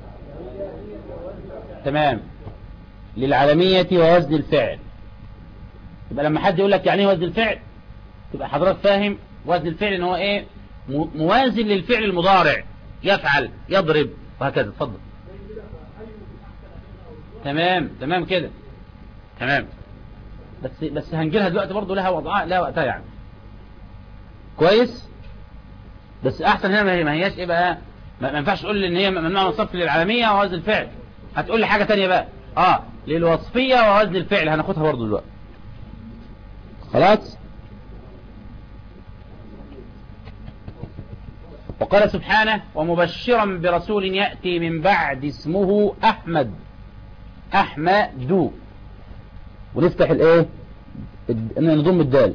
تمام، للعلمية ووزن الفعل. يبقى لما حد يقول لك يعني ايه وزن الفعل، تبقى حضرتك فاهم وزن الفعل ان هو ايه؟ موازن للفعل المضارع، يفعل، يضرب، وهكذا. اتفضل. تمام كده، تمام. بس هنجيلها دلوقتي برضه، لها وضعها، لها وقتها يعني. كويس. بس احسن هنا ما هياش ايه بقى، ما ينفعش تقول لي ان هي ممنوع من الصرف للعالمية ووزن الفعل. هتقول لي حاجة تانية بقى، للوصفية ووزن الفعل، هناخدها برضه دلوقتي. خلاص. وقال سبحانه: ومبشرا برسول يأتي من بعد اسمه أحمد. أحمد. ونفتح الايه، نضم الدال.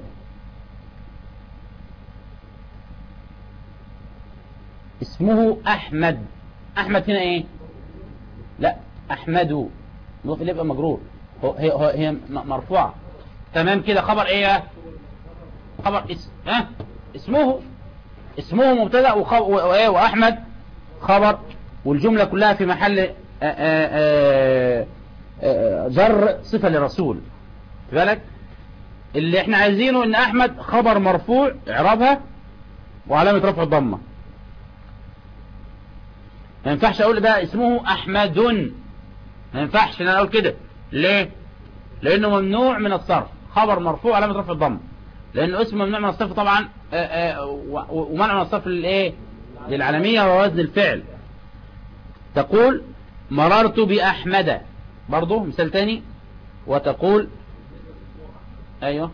اسمه أحمد. أحمد هنا ايه؟ لا، أحمد مضاف إليه يبقى مجرور. هي مرفوعة. تمام كده. خبر ايه؟ خبر اسمه مبتدأ، وأحمد خبر، والجملة كلها في محل جر صفة للرسول. في بالك اللي احنا عايزينه ان أحمد خبر مرفوع، اعرابها وعلامة رفع الضمة. ما ينفعش اقول ده اسمه أحمد، ما ينفعش ان انا اقول كده. ليه؟ لانه ممنوع من الصرف، خبر مرفوع علامة رفع الضمة، لانه اسم ممنوع من الصرف طبعا. ومنع من الصرف للايه؟ للعالمية ووزن الفعل. تقول مررت بأحمد، برضو مثال تاني. وتقول ايوه،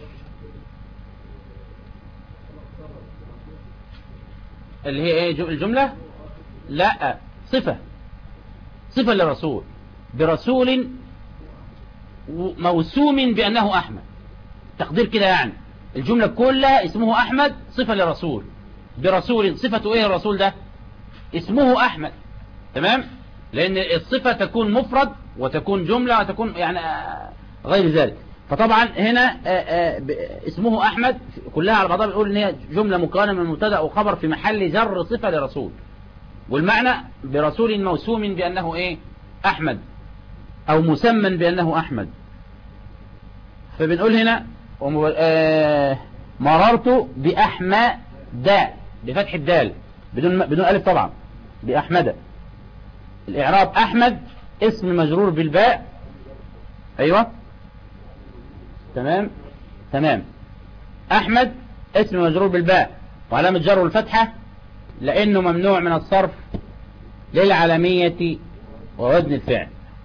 اللي هي ايه الجملة؟ لا، صفة للرسول، برسول موسوم بأنه أحمد. تقدير كده يعني الجملة كلها اسمه أحمد، صفة للرسول، برسول. صفته ايه الرسول ده؟ اسمه أحمد. تمام، لأن الصفة تكون مفرد وتكون جملة وتكون يعني غير ذلك. فطبعا هنا اسمه أحمد كلها على بعضها بنقول ان هي جملة مكونة من مبتدأ وخبر في محل جر صفة لرسول، والمعنى برسول موسوم بأنه ايه؟ أحمد، أو مسمى بأنه أحمد. فبنقول هنا مررت بأحمد بفتح الدال بدون ألف طبعا، بأحمد. الإعراب أحمد اسم مجرور بالباء، أيوة، تمام. أحمد اسم مجرور بالباء وعلامة جره الفتحة، لأنه ممنوع من الصرف للعالمية ووزن الفعل.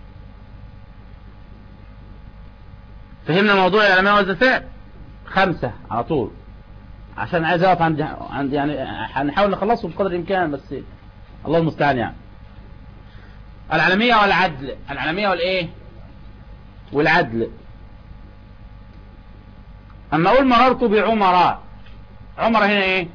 فهمنا موضوع العالمية ووزن الفعل؟ 5 على طول، عشان عايز أقف عند يعني هنحاول نخلصه بقدر الإمكان، بس الله المستعان يعني. العالمية والعدل، العالمية والإيه؟ والعدل. أما أقول مررت بعمراء، عمر هنا إيه؟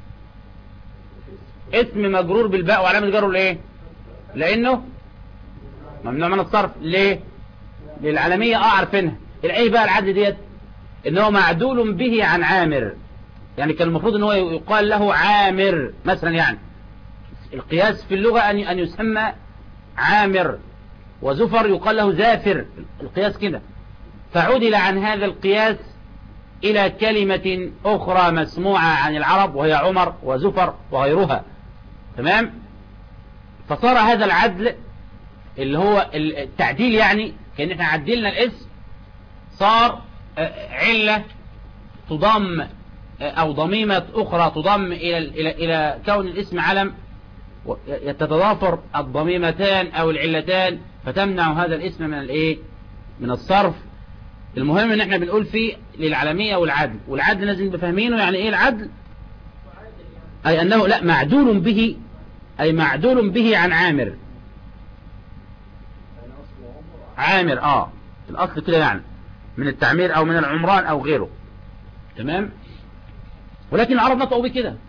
اسم مجرور بالباء وعلامة جره الإيه؟ لأنه ممنوع من الصرف. ليه؟ للعالمية عارفينها. الإيه بقى العدل ديت؟ إنه معدول به عن عامر، يعني كان المفروض إنه يقال له عامر مثلا. يعني القياس في اللغة أن يسمى عامر، وزفر يقال له زافر، القياس كده. فعدل عن هذا القياس إلى كلمة أخرى مسموعة عن العرب، وهي عمر وزفر وغيرها. تمام. فصار هذا العدل اللي هو التعديل، يعني كأن احنا عدلنا الاسم، صار علة تضم أو ضميمة أخرى تضم إلى كون الاسم علم، يتضافر الضميمتان أو العلتان فتمنع هذا الاسم من الإيه؟ من الصرف. المهم ان احنا بنقول فيه للعالمية والعدل. والعدل لازم بفهمينه يعني ايه العدل؟ اي انه لا معدول به، اي معدول به عن عامر. عامر، الأصل كده يعني من التعمير أو من العمران أو غيره. تمام. ولكن العرب نطقوا به كده،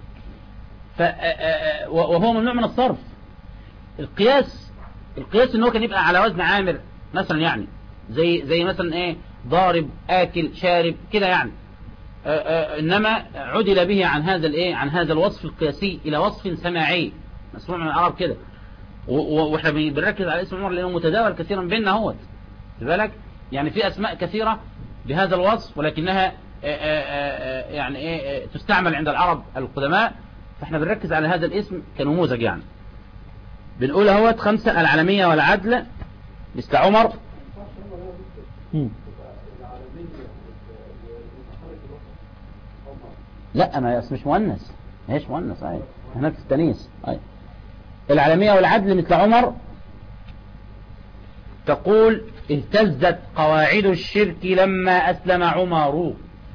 وهو ممنوع من الصرف. القياس ان هو كان يبقى على وزن عامر مثلا، يعني زي مثلا ايه، ضارب، آكل، شارب كده يعني. انما عدل به عن هذا الايه، عن هذا الوصف القياسي الى وصف سماعي مسموع من العرب كده. واحنا بنركز على اسم عمر لانه متداول كثيرا بيننا اهوت. خد بالك، يعني في اسماء كثيرة بهذا الوصف، ولكنها يعني ايه تستعمل عند العرب القدماء، فاحنا بنركز على هذا الاسم كنموذج يعني. بنقول اهوت 5 العالمية والعدل مثل عمر. لا، ما اسمش مؤنث، ما هيش مؤنث، هناك في التانيث. العالمية والعدل مثل عمر. تقول اهتزت قواعد الشرك لما أسلم عمر.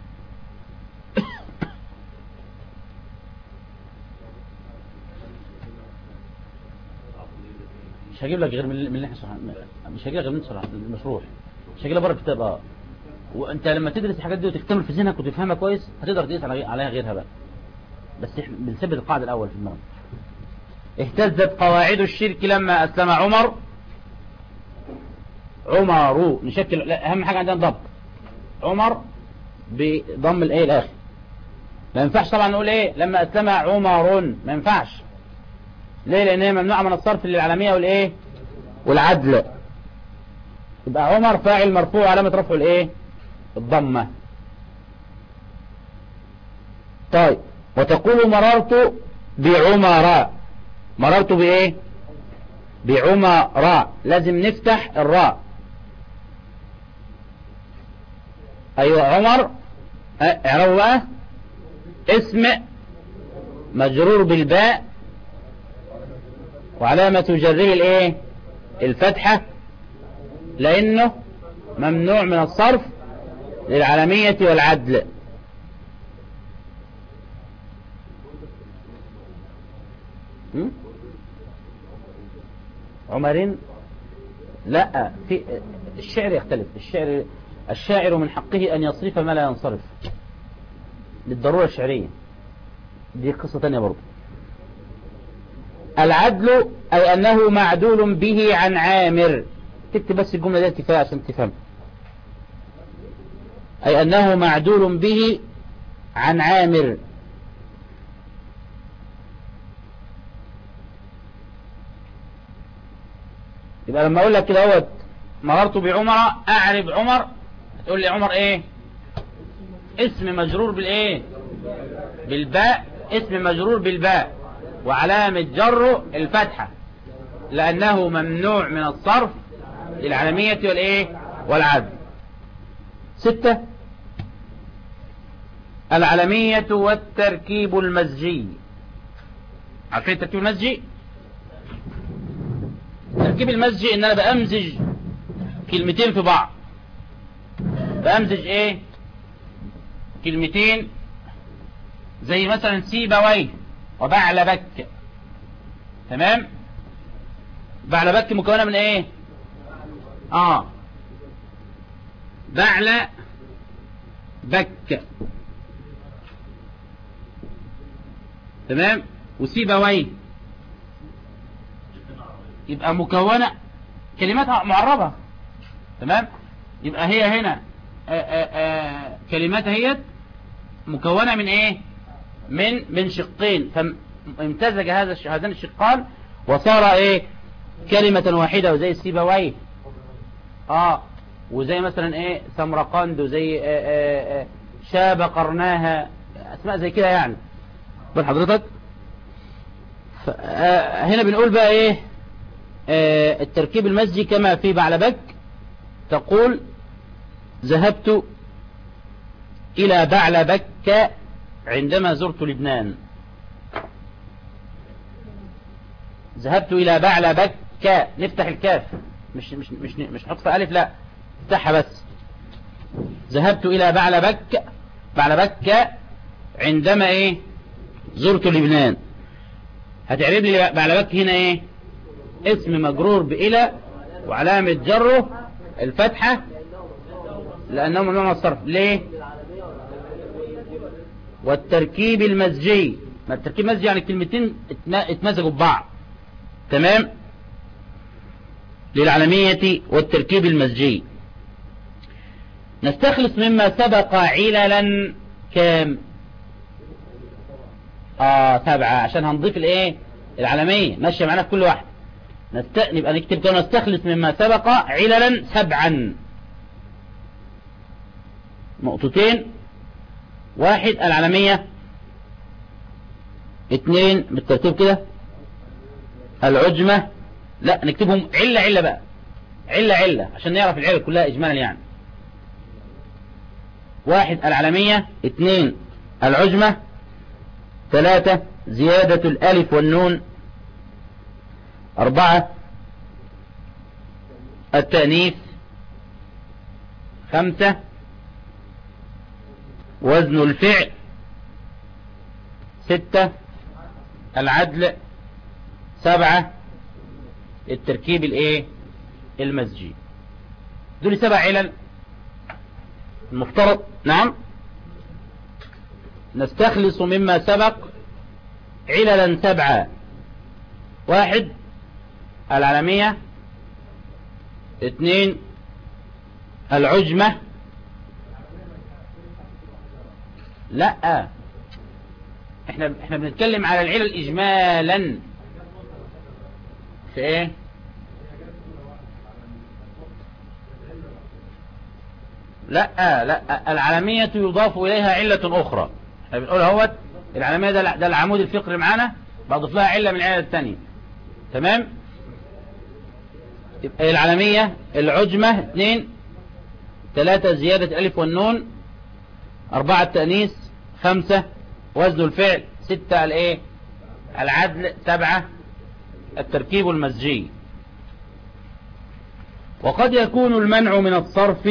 مش هجيب لك غير من اللي احنا مش هجيب لك غير من المشروح، مش هجيب لك بره الكتاب. وانت لما تدرس الحاجات دي وتكتمل في ذهنك وتفهمها كويس هتقدر تقيس عليها غيرها بقى، بس احنا بنثبت القاعده الاول في المرض. اهتزت قواعد الشرك لما اسلم عمر. عمر نشكل، لا اهم حاجه عندنا ضبط عمر بضم الايه الاخر. ما ينفعش طبعا نقول ايه لما اسلم عمر، ما ينفعش. ليه؟ لان هي ممنوعه من الصرف للعالميه والايه والعدل. يبقى عمر فاعل مرفوع علامه رفعه الايه الضمه. طيب، وتقول مررت بعمراء. مررت بايه؟ بعمراء. لازم نفتح الراء. ايوه عمر اعرفوا بقى، اسم مجرور بالباء وعلامة جره الايه الفتحة، لانه ممنوع من الصرف للعالمية والعدل. عمرين، لا، في الشعر يختلف. الشاعر من حقه أن يصرف ما لا ينصرف للضرورة الشعرية، دي قصة تانية برضو. العدل أي أنه معدول به عن عامر. تكتب بس الجملة دي كفاية عشان تفهم. أي أنه معدول به عن عامر. يبقى لما أقول لك كده اهوت مررت بعمر، أعرب عمر، تقول لي عمر إيه؟ اسم مجرور بالإيه؟ بالباء. اسم مجرور بالباء وعلامة جره الفتحة، لأنه ممنوع من الصرف للعالمية والإيه والعدل. 6 العالمية والتركيب المزجي. عارفين التركيب المزجي؟ التركيب المزجي ان انا بأمزج كلمتين في بعض. بأمزج ايه؟ كلمتين زي مثلا سيبويه وبعلبك. تمام؟ بعلبك مكونة من ايه؟ بعل بك. تمام؟ وسيبويه يبقى مكونة كلمات معربة. تمام؟ يبقى هي هنا كلمات هي مكونة من ايه؟ من شقين، فامتزج هذان الشقان وصار ايه؟ كلمة واحدة. وزي السيبويه وزي مثلا ايه سمرقند، وزي شاب قرناها، اسماء زي كده يعني. بل حضرتك هنا بنقول بقى ايه التركيب المزجي كما في بعلبك. تقول ذهبت إلى بعلبك عندما زرت لبنان. ذهبت إلى بعلبك، نفتح الكاف، مش نحط في ألف، لا افتحها بس. ذهبت إلى بعلبك عندما ايه زرت لبنان. هتعرب لي بعلبك هنا ايه؟ اسم مجرور بإلى وعلامة جره الفتحة لأنه ممنوع من الصرف. ليه؟ والتركيب المزجي. ما التركيب المزجي يعني كلمتين اتمزجوا ببعض. تمام. للعلمية والتركيب المزجي. نستخلص مما سبق عللا كام؟ 7 عشان هنضيف الايه العلمية ماشية معنا في كل واحد. نبقى نكتب كده نستخلص مما سبق عللا 7. نقطتين. 1 العلمية. 2 بالترتيب كده العجمة. لا نكتبهم علة بقى. علة عشان نعرف العلة كلها اجمالا يعني. 1 العلمية. 2 العجمة. 3 زيادة الألف والنون. 4 التأنيث. 5 وزن الفعل. 6 العدل. 7 التركيب الايه المزجي. دول 7 علل المفترض. نعم. نستخلص مما سبق عللا 7. 1 العلمية. 2 العجمة. لا احنا بنتكلم على العلل اجمالا. في ايه؟ لا العلمية يضاف اليها علة اخرى. احنا بنقول اهوت العلمية ده العمود الفقري معانا بضيف لها علة من العلل الثانية. تمام. يبقى العلمية العجمة 2 3 زيادة الألف والنون. 4 التأنيث. 5 وزن الفعل. 6 الايه العدل. 7 التركيب المزجي. وقد يكون المنع من الصرف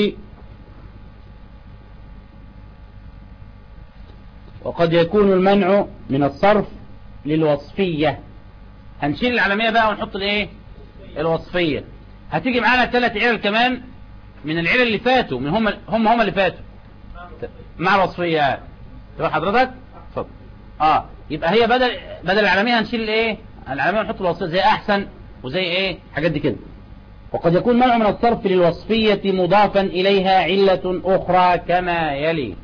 للوصفية. هنشيل العلمية بقى ونحط الايه الوصفية. هتيجي معانا 3 علل كمان من العلل اللي فاتوا من هم اللي فاتوا مع الوصفية. تبقى حضرتك اتفضل. يبقى هي بدل العلمية هنشيل الايه العلمية ونحط الوصفية زي احسن وزي ايه حاجات دي كده. وقد يكون منع من الصرف للوصفية مضافا اليها علة اخرى كما يلي.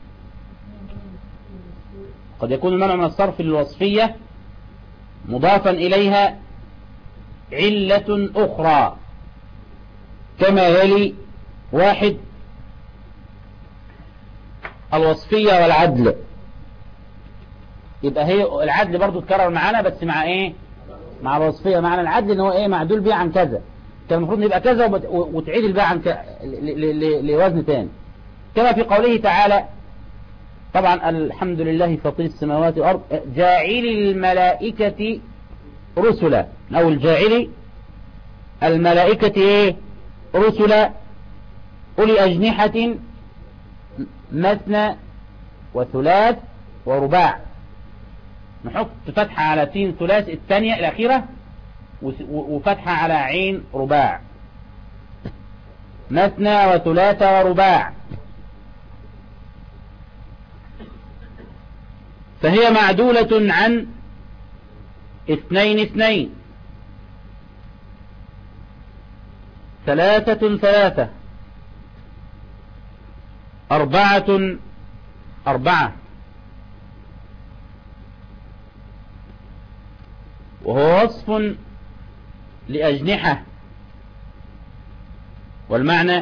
قد يكون المنع من الصرف للوصفية مضافا إليها علة أخرى كما يلي. 1 الوصفية والعدل. يبقى هي العدل برضو تكرر معانا بس مع ايه مع الوصفية. معنى العدل ان هو ايه معدول بيه عن كذا. كان المفروض يبقى كذا وتعيد البيع عن لوزن تاني. كما في قوله تعالى طبعا الحمد لله فاطر السماوات والأرض جاعل الملائكة رسلا أو الجاعل الملائكة إيه رسلا أولي أجنحة مثنى وثلاث ورباع. نحط فتحة على تين ثلاث الثانية الأخيرة وفتحة على عين رباع. مثنى وثلاث ورباع. فهي معدولة عن 2 2 3 3 4 4. وهو وصف لأجنحة. والمعنى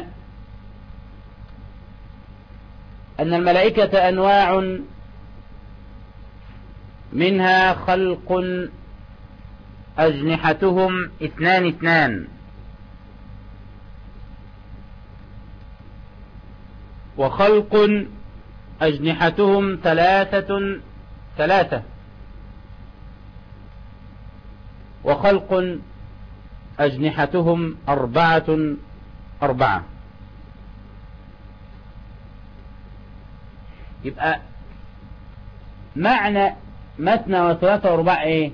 أن الملائكة أنواع منها خلق أجنحتهم 2 2 وخلق أجنحتهم 3 3 وخلق أجنحتهم 4 4. يبقى معنى مثنى وثلاثة ورباع ايه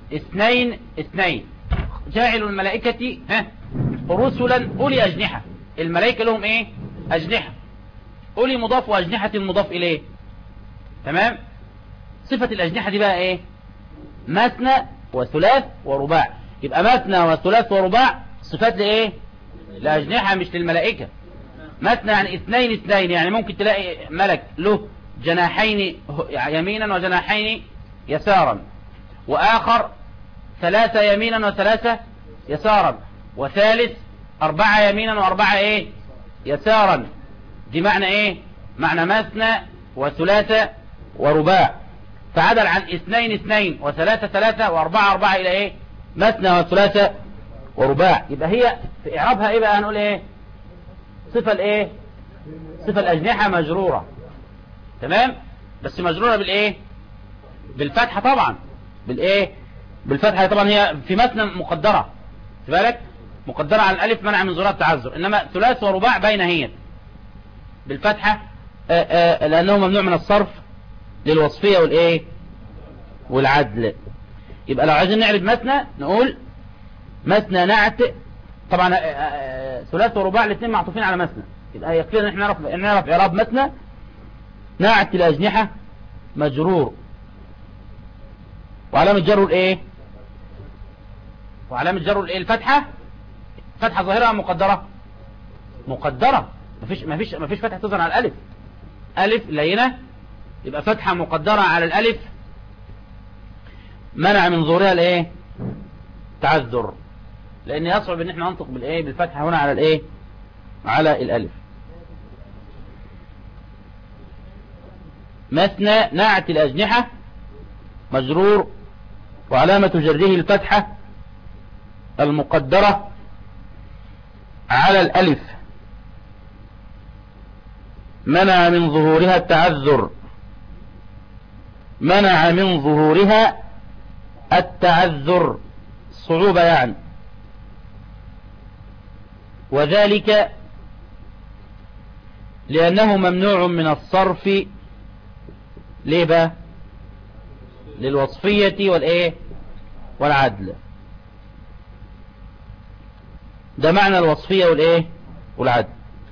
2 2. جاعل الملائكة رسلا أولي أجنحة. الملائكة لهم ايه؟ أجنحة. قولي مضاف وأجنحة مضاف إليه. تمام. صفة الأجنحة دي بقى ايه؟ مثنى وثلاث ورباع. يبقى مثنى وثلاث ورباع صفات لايه؟ لأجنحة مش للملائكة. مثنى يعني اثنين، يعني ممكن تلاقي ملك له جناحين يمينا وجناحين يسارا، وآخر ثلاثة يمينا وثلاثة يسارا، وثالث أربعة يمينا وأربعة ايه؟ يسارا. دي معنى ايه؟ معنى مثنى وثلاثة ورباع. فعدل عن اثنين وثلاثة ثلاثة وأربعة أربعة إلى ايه؟ مثنى وثلاثة ورباع. يبقى هي في إعرابها ايه بقى؟ هنقول ايه؟ صفة الايه؟ صفة الأجنحة مجرورة. تمام. بس مجرورة بالايه؟ بالفتحة طبعا. بالايه؟ بالفتحة طبعا. هي في مثنى مقدرة، بالك، مقدرة على الألف منع من ظهور التعذر. إنما ثلاث ورباع بين هي بالفتحة لأنه ممنوع من الصرف للوصفية والايه؟ والعدل. يبقى لو عايزين نعرف مثنى نقول مثنى نعت. طبعا ثلاث ورباع الاثنين معطوفين على مثنى. يبقى يكفينا ان احنا نعرف اعراب مثنى. نعت الأجنحة مجرور، وعلامة جره الايه؟ وعلامة جره الايه؟ الفتحة. فتحة ظاهرة مقدرة؟ مقدرة. مفيش فتحة تظهر على الألف. ألف لينة، يبقى فتحة مقدرة على الألف منع من ظهورها الايه؟ تعذر. لأن يصعب ان احنا ننطق بالايه؟ بالفتحة هنا على الايه؟ على الألف. مثنى نعت الأجنحة مجرور، وعلامة جره الفتحة المقدرة على الألف منع من ظهورها التعذر. منع من ظهورها التعذر، صعوبة يعني. وذلك لأنه ممنوع من الصرف. ليه بقى؟ للوصفية والايه؟ والعدل. ده معنى الوصفية والايه؟ والعدل.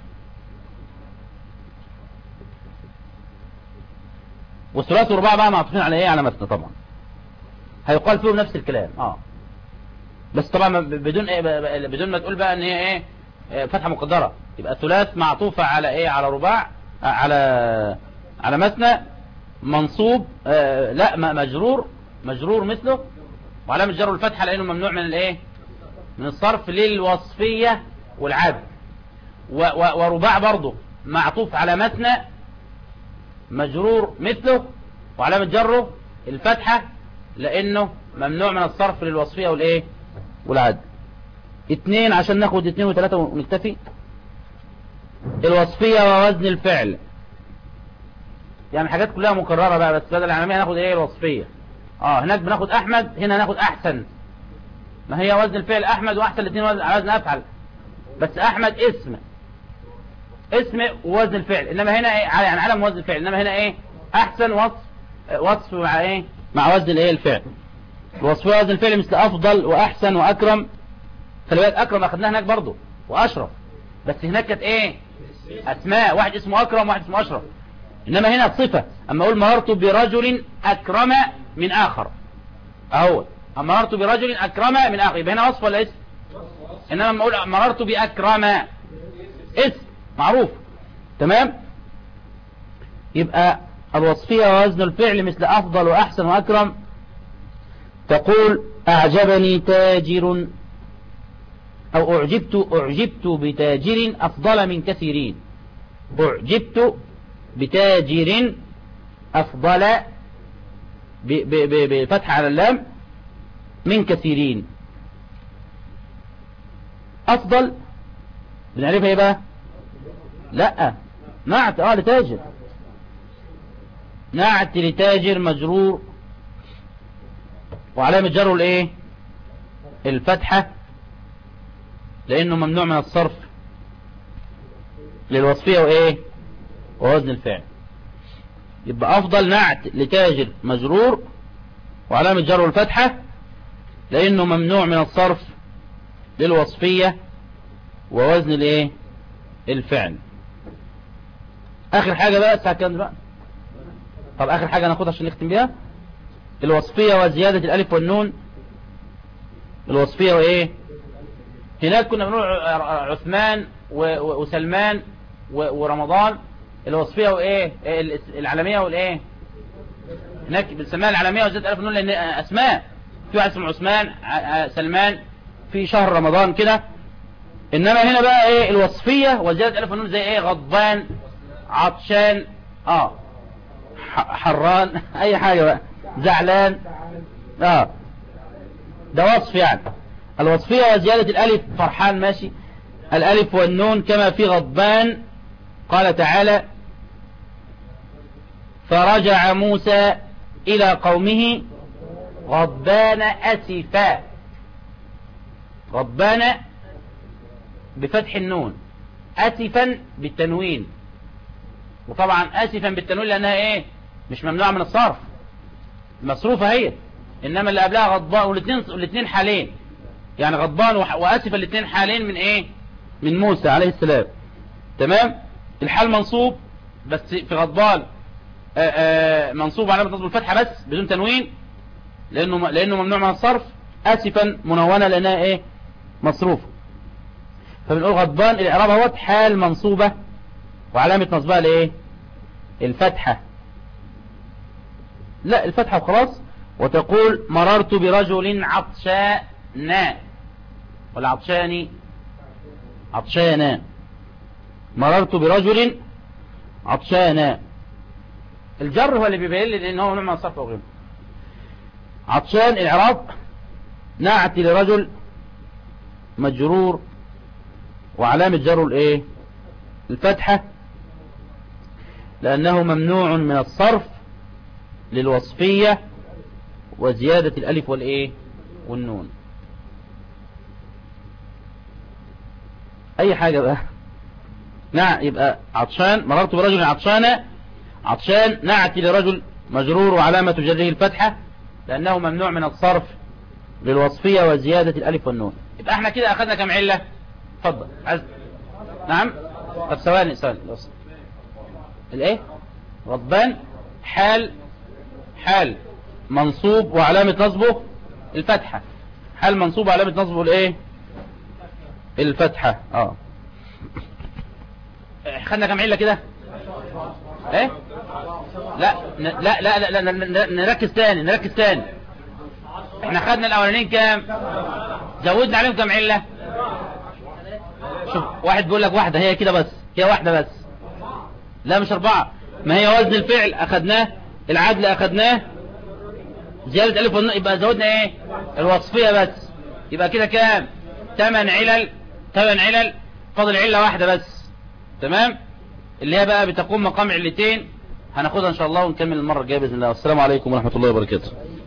والثلاث والرباع بقى معطوفين على ايه؟ على مثنى طبعا. هيقال فيهم نفس الكلام بس طبعا بدون ايه؟ بدون ما تقول بقى ان هي ايه؟ فتحة مقدرة. يبقى ثلاث معطوفة على ايه؟ على رباع، على مثنى، منصوب لا مجرور مثله، وعلامة جره الفتحة لانه ممنوع من الايه؟ من الصرف للوصفية والعدل. ورباع برضه معطوف على مثنى، مجرور مثله، وعلامة جره الفتحة لانه ممنوع من الصرف للوصفية والايه؟ والعدل. اتنين عشان ناخد اتنين وتلاتة ونكتفي. الوصفية ووزن الفعل، يعني حاجات كلها مكررة بقى، بس بدل العالمية هناخد ايه؟ الوصفية. هناك بناخد احمد، هنا هناخد احسن. ما هي وزن الفعل احمد واحسن، الاثنين وزن افعل، بس احمد اسم ووزن الفعل، انما هنا ايه؟ يعني علم وزن الفعل. انما هنا ايه؟ احسن وصف مع ايه؟ مع وزن الايه؟ الفعل. الوصفية وزن الفعل مثل افضل واحسن واكرم. خلي بالك اكرم اخذناه هناك برضه، واشرف، بس هناك كانت ايه؟ اسماء، واحد اسمه اكرم واحد اسمه اشرف. انما هنا صفة. اما اقول مررت برجل اكرم من اخر، اهو مررت برجل اكرم من اخر، يبقى هنا وصف ولا اسم؟ انما اما اقول مررت باكرم اسم معروف. تمام. يبقى الوصفية ووزن الفعل مثل افضل واحسن واكرم. تقول اعجبني تاجر، او اعجبت بتاجر افضل من كثيرين. اعجبت بتاجر افضل بفتح على اللام من كثيرين. افضل بنعرفها ايه بقى؟ لا نعت لتاجر. نعت لتاجر مجرور، وعلامة جره الايه؟ الفتحة لانه ممنوع من الصرف للوصفية وايه؟ ووزن الفعل. يبقى افضل نعت لتاجر مجرور، وعلامة جره الفتحة لانه ممنوع من الصرف للوصفية ووزن الايه؟ الفعل. اخر حاجة بقى الساعة كام بقى؟ طب اخر حاجة ناخدها عشان نختم بيها، الوصفية وزيادة الالف والنون. الوصفية وايه؟ هناك كنا بنقول عثمان وسلمان ورمضان. الوصفية وايه؟ العالمية والايه؟ هناك بنسميها العالمية وزيادة الالف والنون لان اسماء، في واحد اسمه عثمان، سلمان، في شهر رمضان كده. انما هنا بقى ايه؟ الوصفية وزيادة الالف والنون زي ايه؟ غضبان، عطشان، حران، اي حاجة بقى، زعلان، ده وصف يعني. الوصفية وزيادة الالف، فرحان ماشي، الالف والنون كما في غضبان. قال تعالى فرجع موسى الى قومه غضبان اسفا. غضبان بفتح النون، اسفا بالتنوين. وطبعا اسفا بالتنوين لانها ايه؟ مش ممنوعة من الصرف، مصروفة هي. انما اللي قبلها غضبان، والاثنين حالين يعني، غضبان واسفا الاثنين حالين من ايه؟ من موسى عليه السلام. تمام. الحال منصوب بس في غضبان منصوب علامة نصب الفتحة بس بدون تنوين لانه ممنوع من الصرف. اسفا منونة لانها ايه؟ مصروفة. فبنقول غضبان الاعراب اهوت حال منصوبة وعلامة نصبها الايه؟ الفتحة. لا الفتحة وخلاص. وتقول مررت برجل عطشان ولا عطشانا. مررت برجل عطشانا. الجر هو اللي بيبين لي ان هو نوع من الصرف او غيره. عطشان الاعراب نعت لرجل مجرور وعلامة جره الايه؟ الفتحة لانه ممنوع من الصرف للوصفية وزيادة الالف والايه؟ والنون. اي حاجة بقى. يبقى عطشان، مررت برجل عطشانا. عطشان نعت لرجل مجرور وعلامة جره الفتحة لانه ممنوع من الصرف للوصفية وزيادة الالف والنون. يبقى احنا كده اخذنا كم علة؟ اتفضل. نعم. طب ثواني الايه؟ غضبان حال منصوب وعلامة نصبه الفتحة. حال منصوب وعلامة نصبه الايه؟ الفتحة. خدنا كم علة كده؟ ايه؟ لا لا لا لا, لا نركز تاني. احنا خدنا الاولانيين كام؟ زودنا عليهم كم علة؟ شوف واحد بيقول لك واحدة، هي كده بس، هي واحدة بس. لا مش 4. ما هي وزن الفعل اخدناه، العدل اخدناه، زيادة الف والنون، يبقى زودنا ايه؟ الوصفية بس. يبقى كده كام؟ 8 علل. فاضل علة واحدة بس. تمام. اللي هي بقى بتقوم مقام علتين، هناخدها ان شاء الله ونكمل المرة الجاية بإذن الله. والسلام عليكم ورحمة الله وبركاته.